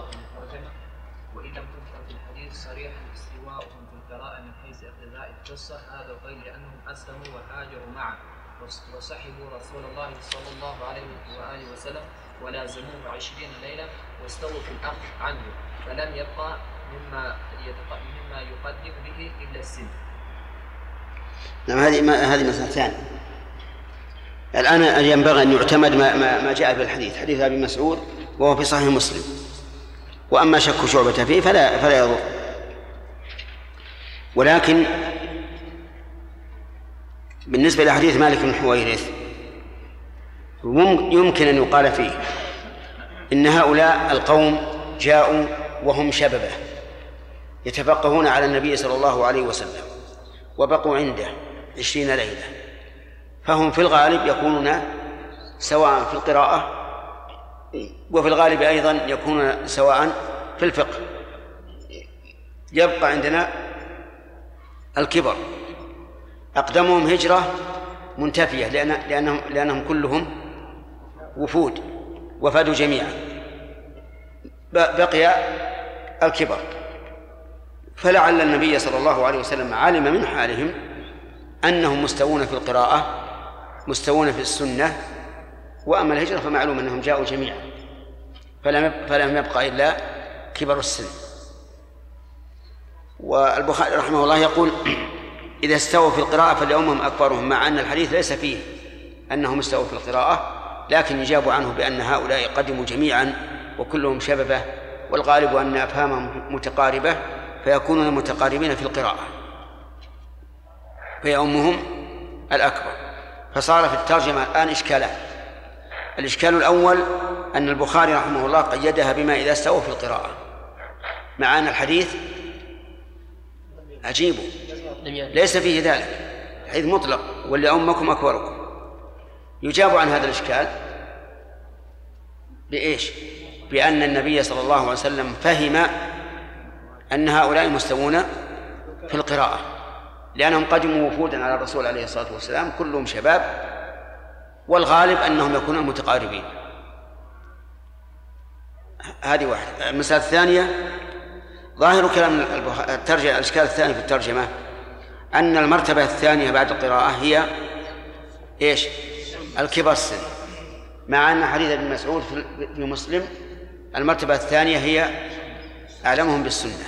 لم تذكر في الحديث صريحا استواؤهم في القراءة من حيث اقتضاء القصة هذا القيل لأنهم أسلموا وهاجروا معا وصحبوا رسول الله صلى الله عليه وآله وسلم ولازموه 20 ليلة واستووا في الأخذ عنه فلم يبقى مما يقدم به إلا السن. نعم. هذه مسألة ثانية. الآن ينبغي أن يعتمد ما جاء في الحديث، حديث أبي مسعود وهو في صحيح مسلم، وأما شك شعبة فيه فلا يضر. ولكن بالنسبة لحديث مالك بن حويرث يمكن أن يقال فيه إن هؤلاء القوم جاءوا وهم شببة يتفقهون على النبي صلى الله عليه وسلم وبقوا عنده 20 ليلة، فهم في الغالب يكونون سواء في القراءة وفي الغالب أيضا يكونون سواء في الفقه. يبقى عندنا الكبر، أقدمهم هجرة منتفية لأنهم كلهم وفود وفادوا جميعا، بقي الكبر. فلعل النبي صلى الله عليه وسلم علم من حالهم أنهم مستوون في القراءة مستوون في السنة، وأما الهجرة فمعلوم أنهم جاءوا جميعا، فلم يبقى إلا كبر السن. والبخاري رحمه الله يقول إذا استووا في القراءة فليؤمهم أكبرهم، مع أن الحديث ليس فيه أنهم استووا في القراءة، لكن يجاب عنه بأن هؤلاء قدموا جميعا وكلهم شببة، والغالب أن أفهامهم متقاربة فيكونون متقاربين في القراءة فيؤمهم الأكبر. فصار في الترجمة الآن إشكالان. الإشكال الأول أن البخاري رحمه الله قيدها بما إذا استووا في القراءة، مع أن الحديث عجيب ليس فيه ذلك، الحديث مطلق وليؤمكم أكبركم. يجاب عن هذا الإشكال بإيش؟ بأن النبي صلى الله عليه وسلم فهم أن هؤلاء مستوون في القراءة، لأنهم قدموا وفودا على الرسول عليه الصلاة والسلام كلهم شباب، والغالب أنهم يكونون متقاربين. هذه واحدة. المسألة الثانية ظاهر كلام الترجمة، الإشكال الثاني في الترجمة أن المرتبة الثانية بعد القراءة هي إيش؟ الكبر السن، مع أن حديث ابن مسعود في مسلم المرتبة الثانية هي أعلمهم بالسنة.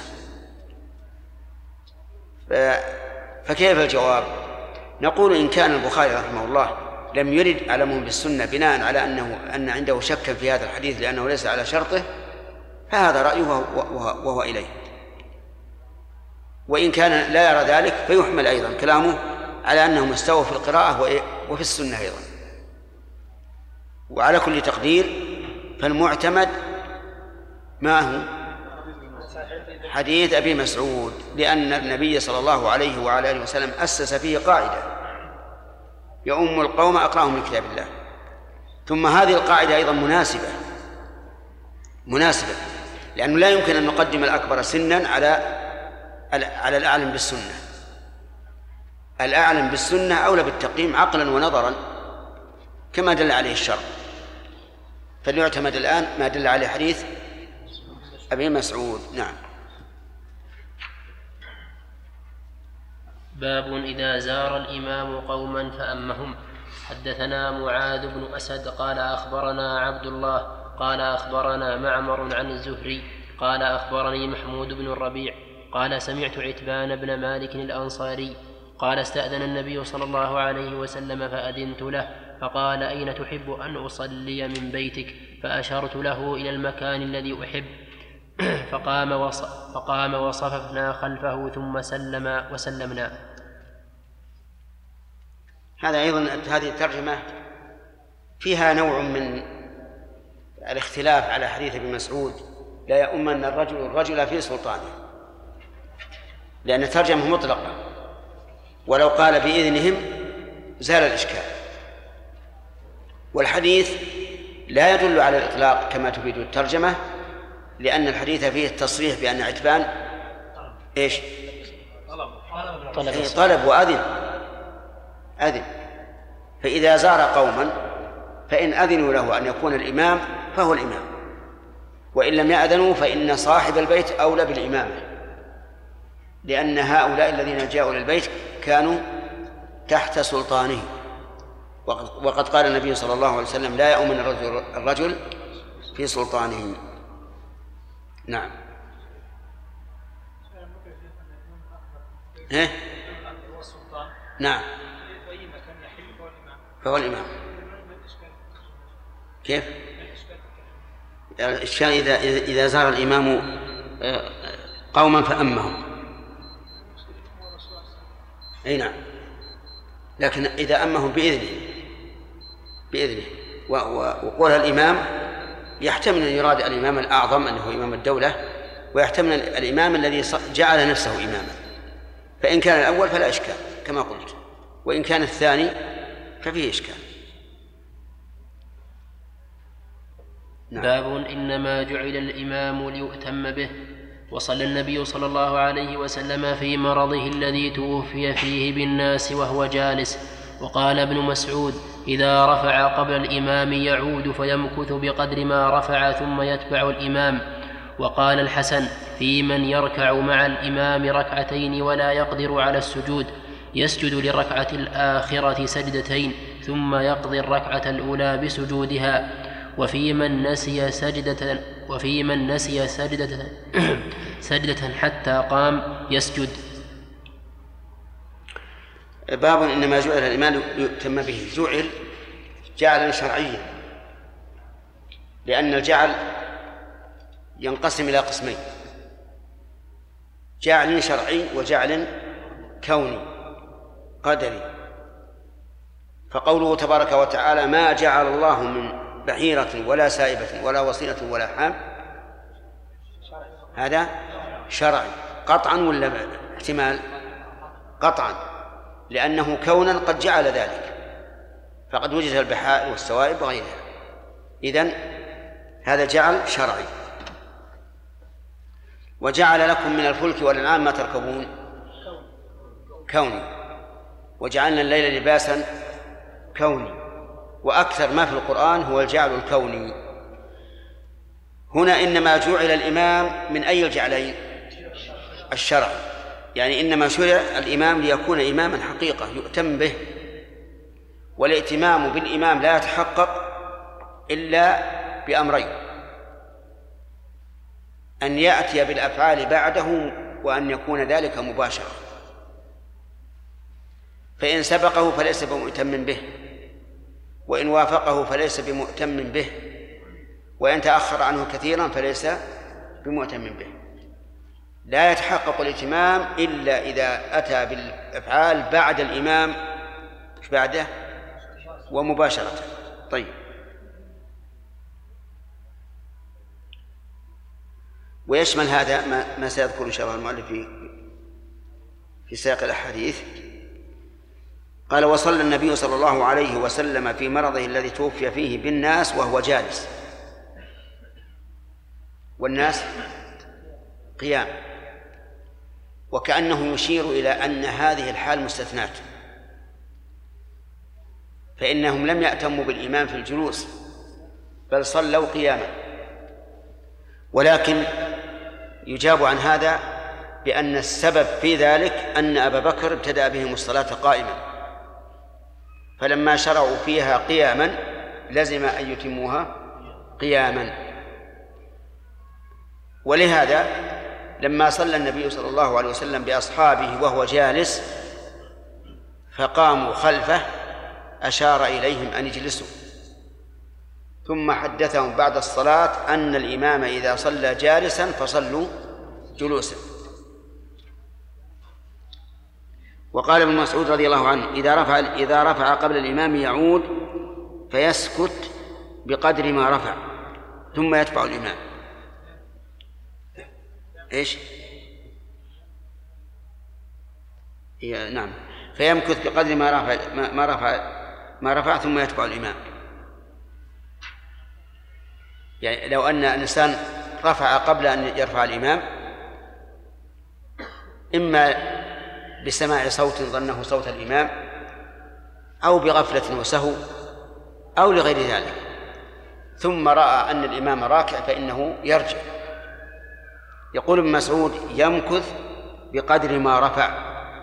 فكيف الجواب؟ نقول إن كان البخاري رحمه الله لم يرد أعلمهم بالسنة بناء على أن عنده شكا في هذا الحديث لأنه ليس على شرطه، فهذا رأيه وهو إليه. وإن كان لا يرى ذلك فيحمل أيضا كلامه على أنهم استووا في القراءة وفي السنة أيضا. وعلى كل تقدير فالمعتمد ما هو؟ حديث أبي مسعود، لأن النبي صلى الله عليه وعلى آله وسلم أسس فيه قاعدة يؤم القوم أقرأهم لكتاب الله. ثم هذه القاعدة أيضا مناسبة لأنه لا يمكن أن نقدم الأكبر سنا على الأعلم بالسنة. الأعلم بالسنة أولى بالتقديم عقلا ونظرا كما دل عليه الشرع. فليعتمد الآن ما دل عليه حديث أبي مسعود. نعم. باب إذا زار الإمام قوما فأمهم. حدثنا معاذ بن أسد قال أخبرنا عبد الله قال أخبرنا معمر عن الزهري قال أخبرني محمود بن الربيع قال سمعت عتبان بن مالك الأنصاري قال استأذن النبي صلى الله عليه وسلم فأذنت له فقال أين تحب أن أصلي من بيتك؟ فأشرت له إلى المكان الذي أحب فقام وصففنا خلفه ثم سلم وسلمنا. هذا أيضا هذه الترجمة فيها نوع من الاختلاف على حديث ابن مسعود لا يؤمن الرجل في سلطانه، لأن الترجمة مطلقة، ولو قال بإذنهم زال الإشكال. والحديث لا يدل على الإطلاق كما تفيد الترجمة، لأن الحديث فيه التصريح بأن عتبان إيش؟ طلب وأذن، أذن. فإذا زار قوما فإن أذنوا له أن يكون الإمام فهو الإمام، وإن لم يأذنوا فإن صاحب البيت أولى بالإمامة، لأن هؤلاء الذين جاءوا للبيت كانوا تحت سلطانه. وقد قال النبي صلى الله عليه وسلم: لا يؤمن الرجل في سلطانه. نعم. نعم، فهو الإمام. كيف؟ الإشكال إذا زار الإمام قوما فأمهم. أي نعم، لكن إذا أمهم بإذنه وقولها الإمام يحتمل أن يراد الإمام الأعظم أنه إمام الدولة، ويحتمل الإمام الذي جعل نفسه إماما. فإن كان الأول فلا إشكال كما قلت، وإن كان الثاني ففيه إشكال. نعم. باب إنما جعل الإمام ليؤتم به. وصلى النبي صلى الله عليه وسلم في مرضه الذي توفي فيه بالناس وهو جالس. وقال ابن مسعود: إذا رفع قبل الإمام يعود فيمكث بقدر ما رفع ثم يتبع الإمام. وقال الحسن: في من يركع مع الإمام ركعتين ولا يقدر على السجود يسجد للركعة الآخرة سجدتين ثم يقضي الركعة الأولى بسجودها. وفي من نسي سجدة حتى قام يسجد. باب إنما جعل الإمام ليؤتم به. جعلا شرعيا، لأن الجعل ينقسم إلى قسمين: جعل شرعي وجعل كوني قدري. فقوله تبارك وتعالى: ما جعل الله من بحيرة ولا سائبة ولا وصيلة ولا حام، هذا شرعي قطعا ولا احتمال؟ قطعا، لأنه كونا قد جعل ذلك، فقد وجد البحائر والسوائب وغيرها. إذن هذا جعل شرعي. وجعل لكم من الفلك والأنعام ما تركبون كوني. وجعلنا الليل لباسا كوني. وأكثر ما في القرآن هو الجعل الكوني. هنا إنما جعل الإمام من أي الجعلين؟ الشرع، يعني إنما شرع الإمام ليكون إماما حقيقة يؤتم به. والائتمام بالإمام لا يتحقق إلا بأمرين: أن يأتي بالأفعال بعده، وأن يكون ذلك مباشرة. فإن سبقه فليس بمؤتم به، وإن وافقه فليس بمؤتم به، وإن تأخر عنه كثيرا فليس بمؤتم به. لا يتحقق الائتمام إلا إذا أتى بالأفعال بعد الإمام بعده ومباشرة. طيب، ويشمل هذا ما سيذكر إن شاء الله المؤلف في سياق الأحاديث. قال: وصلى النبي صلى الله عليه وسلم في مرضه الذي توفي فيه بالناس وهو جالس، والناس قيام، وكأنه يشير إلى أن هذه الحال مستثنات، فإنهم لم يأتموا بالإمام في الجلوس بل صلوا قياما. ولكن يجاب عن هذا بأن السبب في ذلك أن أبا بكر ابتدأ بهم الصلاة قائما، فلما شرعوا فيها قياما لزم أن يتموها قياما. ولهذا لما صلى النبي صلى الله عليه وسلم بأصحابه وهو جالس فقاموا خلفه أشار إليهم أن يجلسوا، ثم حدثهم بعد الصلاة أن الإمام إذا صلى جالسا فصلوا جلوسا. وقال ابن مسعود رضي الله عنه: إذا رفع قبل الإمام يعود فيسكت بقدر ما رفع ثم يتبع الإمام. إيش؟ نعم، فيمكث بقدر ما رفع ثم يتبع الإمام. يعني لو أن الإنسان رفع قبل أن يرفع الإمام، إما بسماع صوت ظنه صوت الإمام أو بغفلة وسهو أو لغير ذلك، ثم رأى أن الإمام راكع فإنه يرجع. يقول ابن مسعود: يمكث بقدر ما رفع،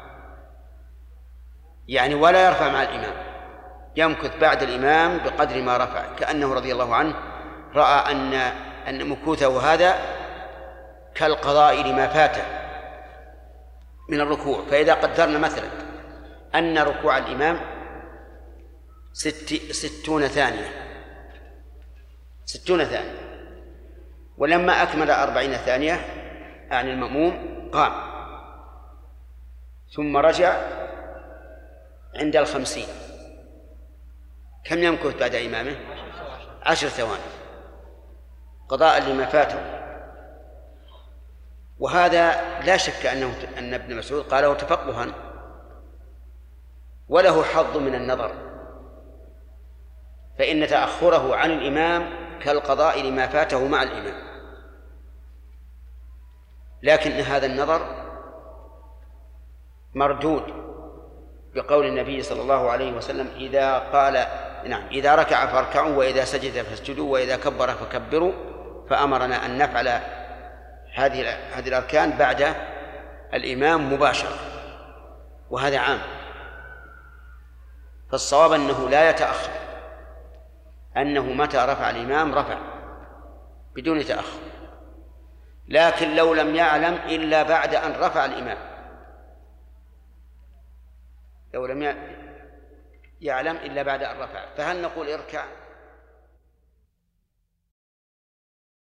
يعني ولا يرفع مع الإمام، يمكث بعد الإمام بقدر ما رفع، كأنه رضي الله عنه رأى أن مكوثه هذا كالقضاء لما فاته من الركوع. فإذا قدرنا مثلا أن ركوع الإمام 60 ثانية، ولما أكمل 40 ثانية عن المأموم قام، ثم رجع عند 50، كم يمكث بعد إمامه؟ 10 ثواني قضاء لما فاته. وهذا لا شك أن ابن مسعود قاله تفقها، وله حظ من النظر، فإن تأخره عن الإمام كالقضاء لما فاته مع الإمام. لكن هذا النظر مردود بقول النبي صلى الله عليه وسلم: إذا ركع فاركعوا، وإذا سجد فاسجدوا، وإذا كبر فكبروا. فأمرنا أن نفعل هذه الأركان بعد الإمام مباشرة، وهذا عام. فالصواب أنه لا يتأخر، أنه متى رفع الإمام رفع بدون تأخر. لكن لو لم يعلم إلا بعد أن رفع الإمام، فهل نقول اركع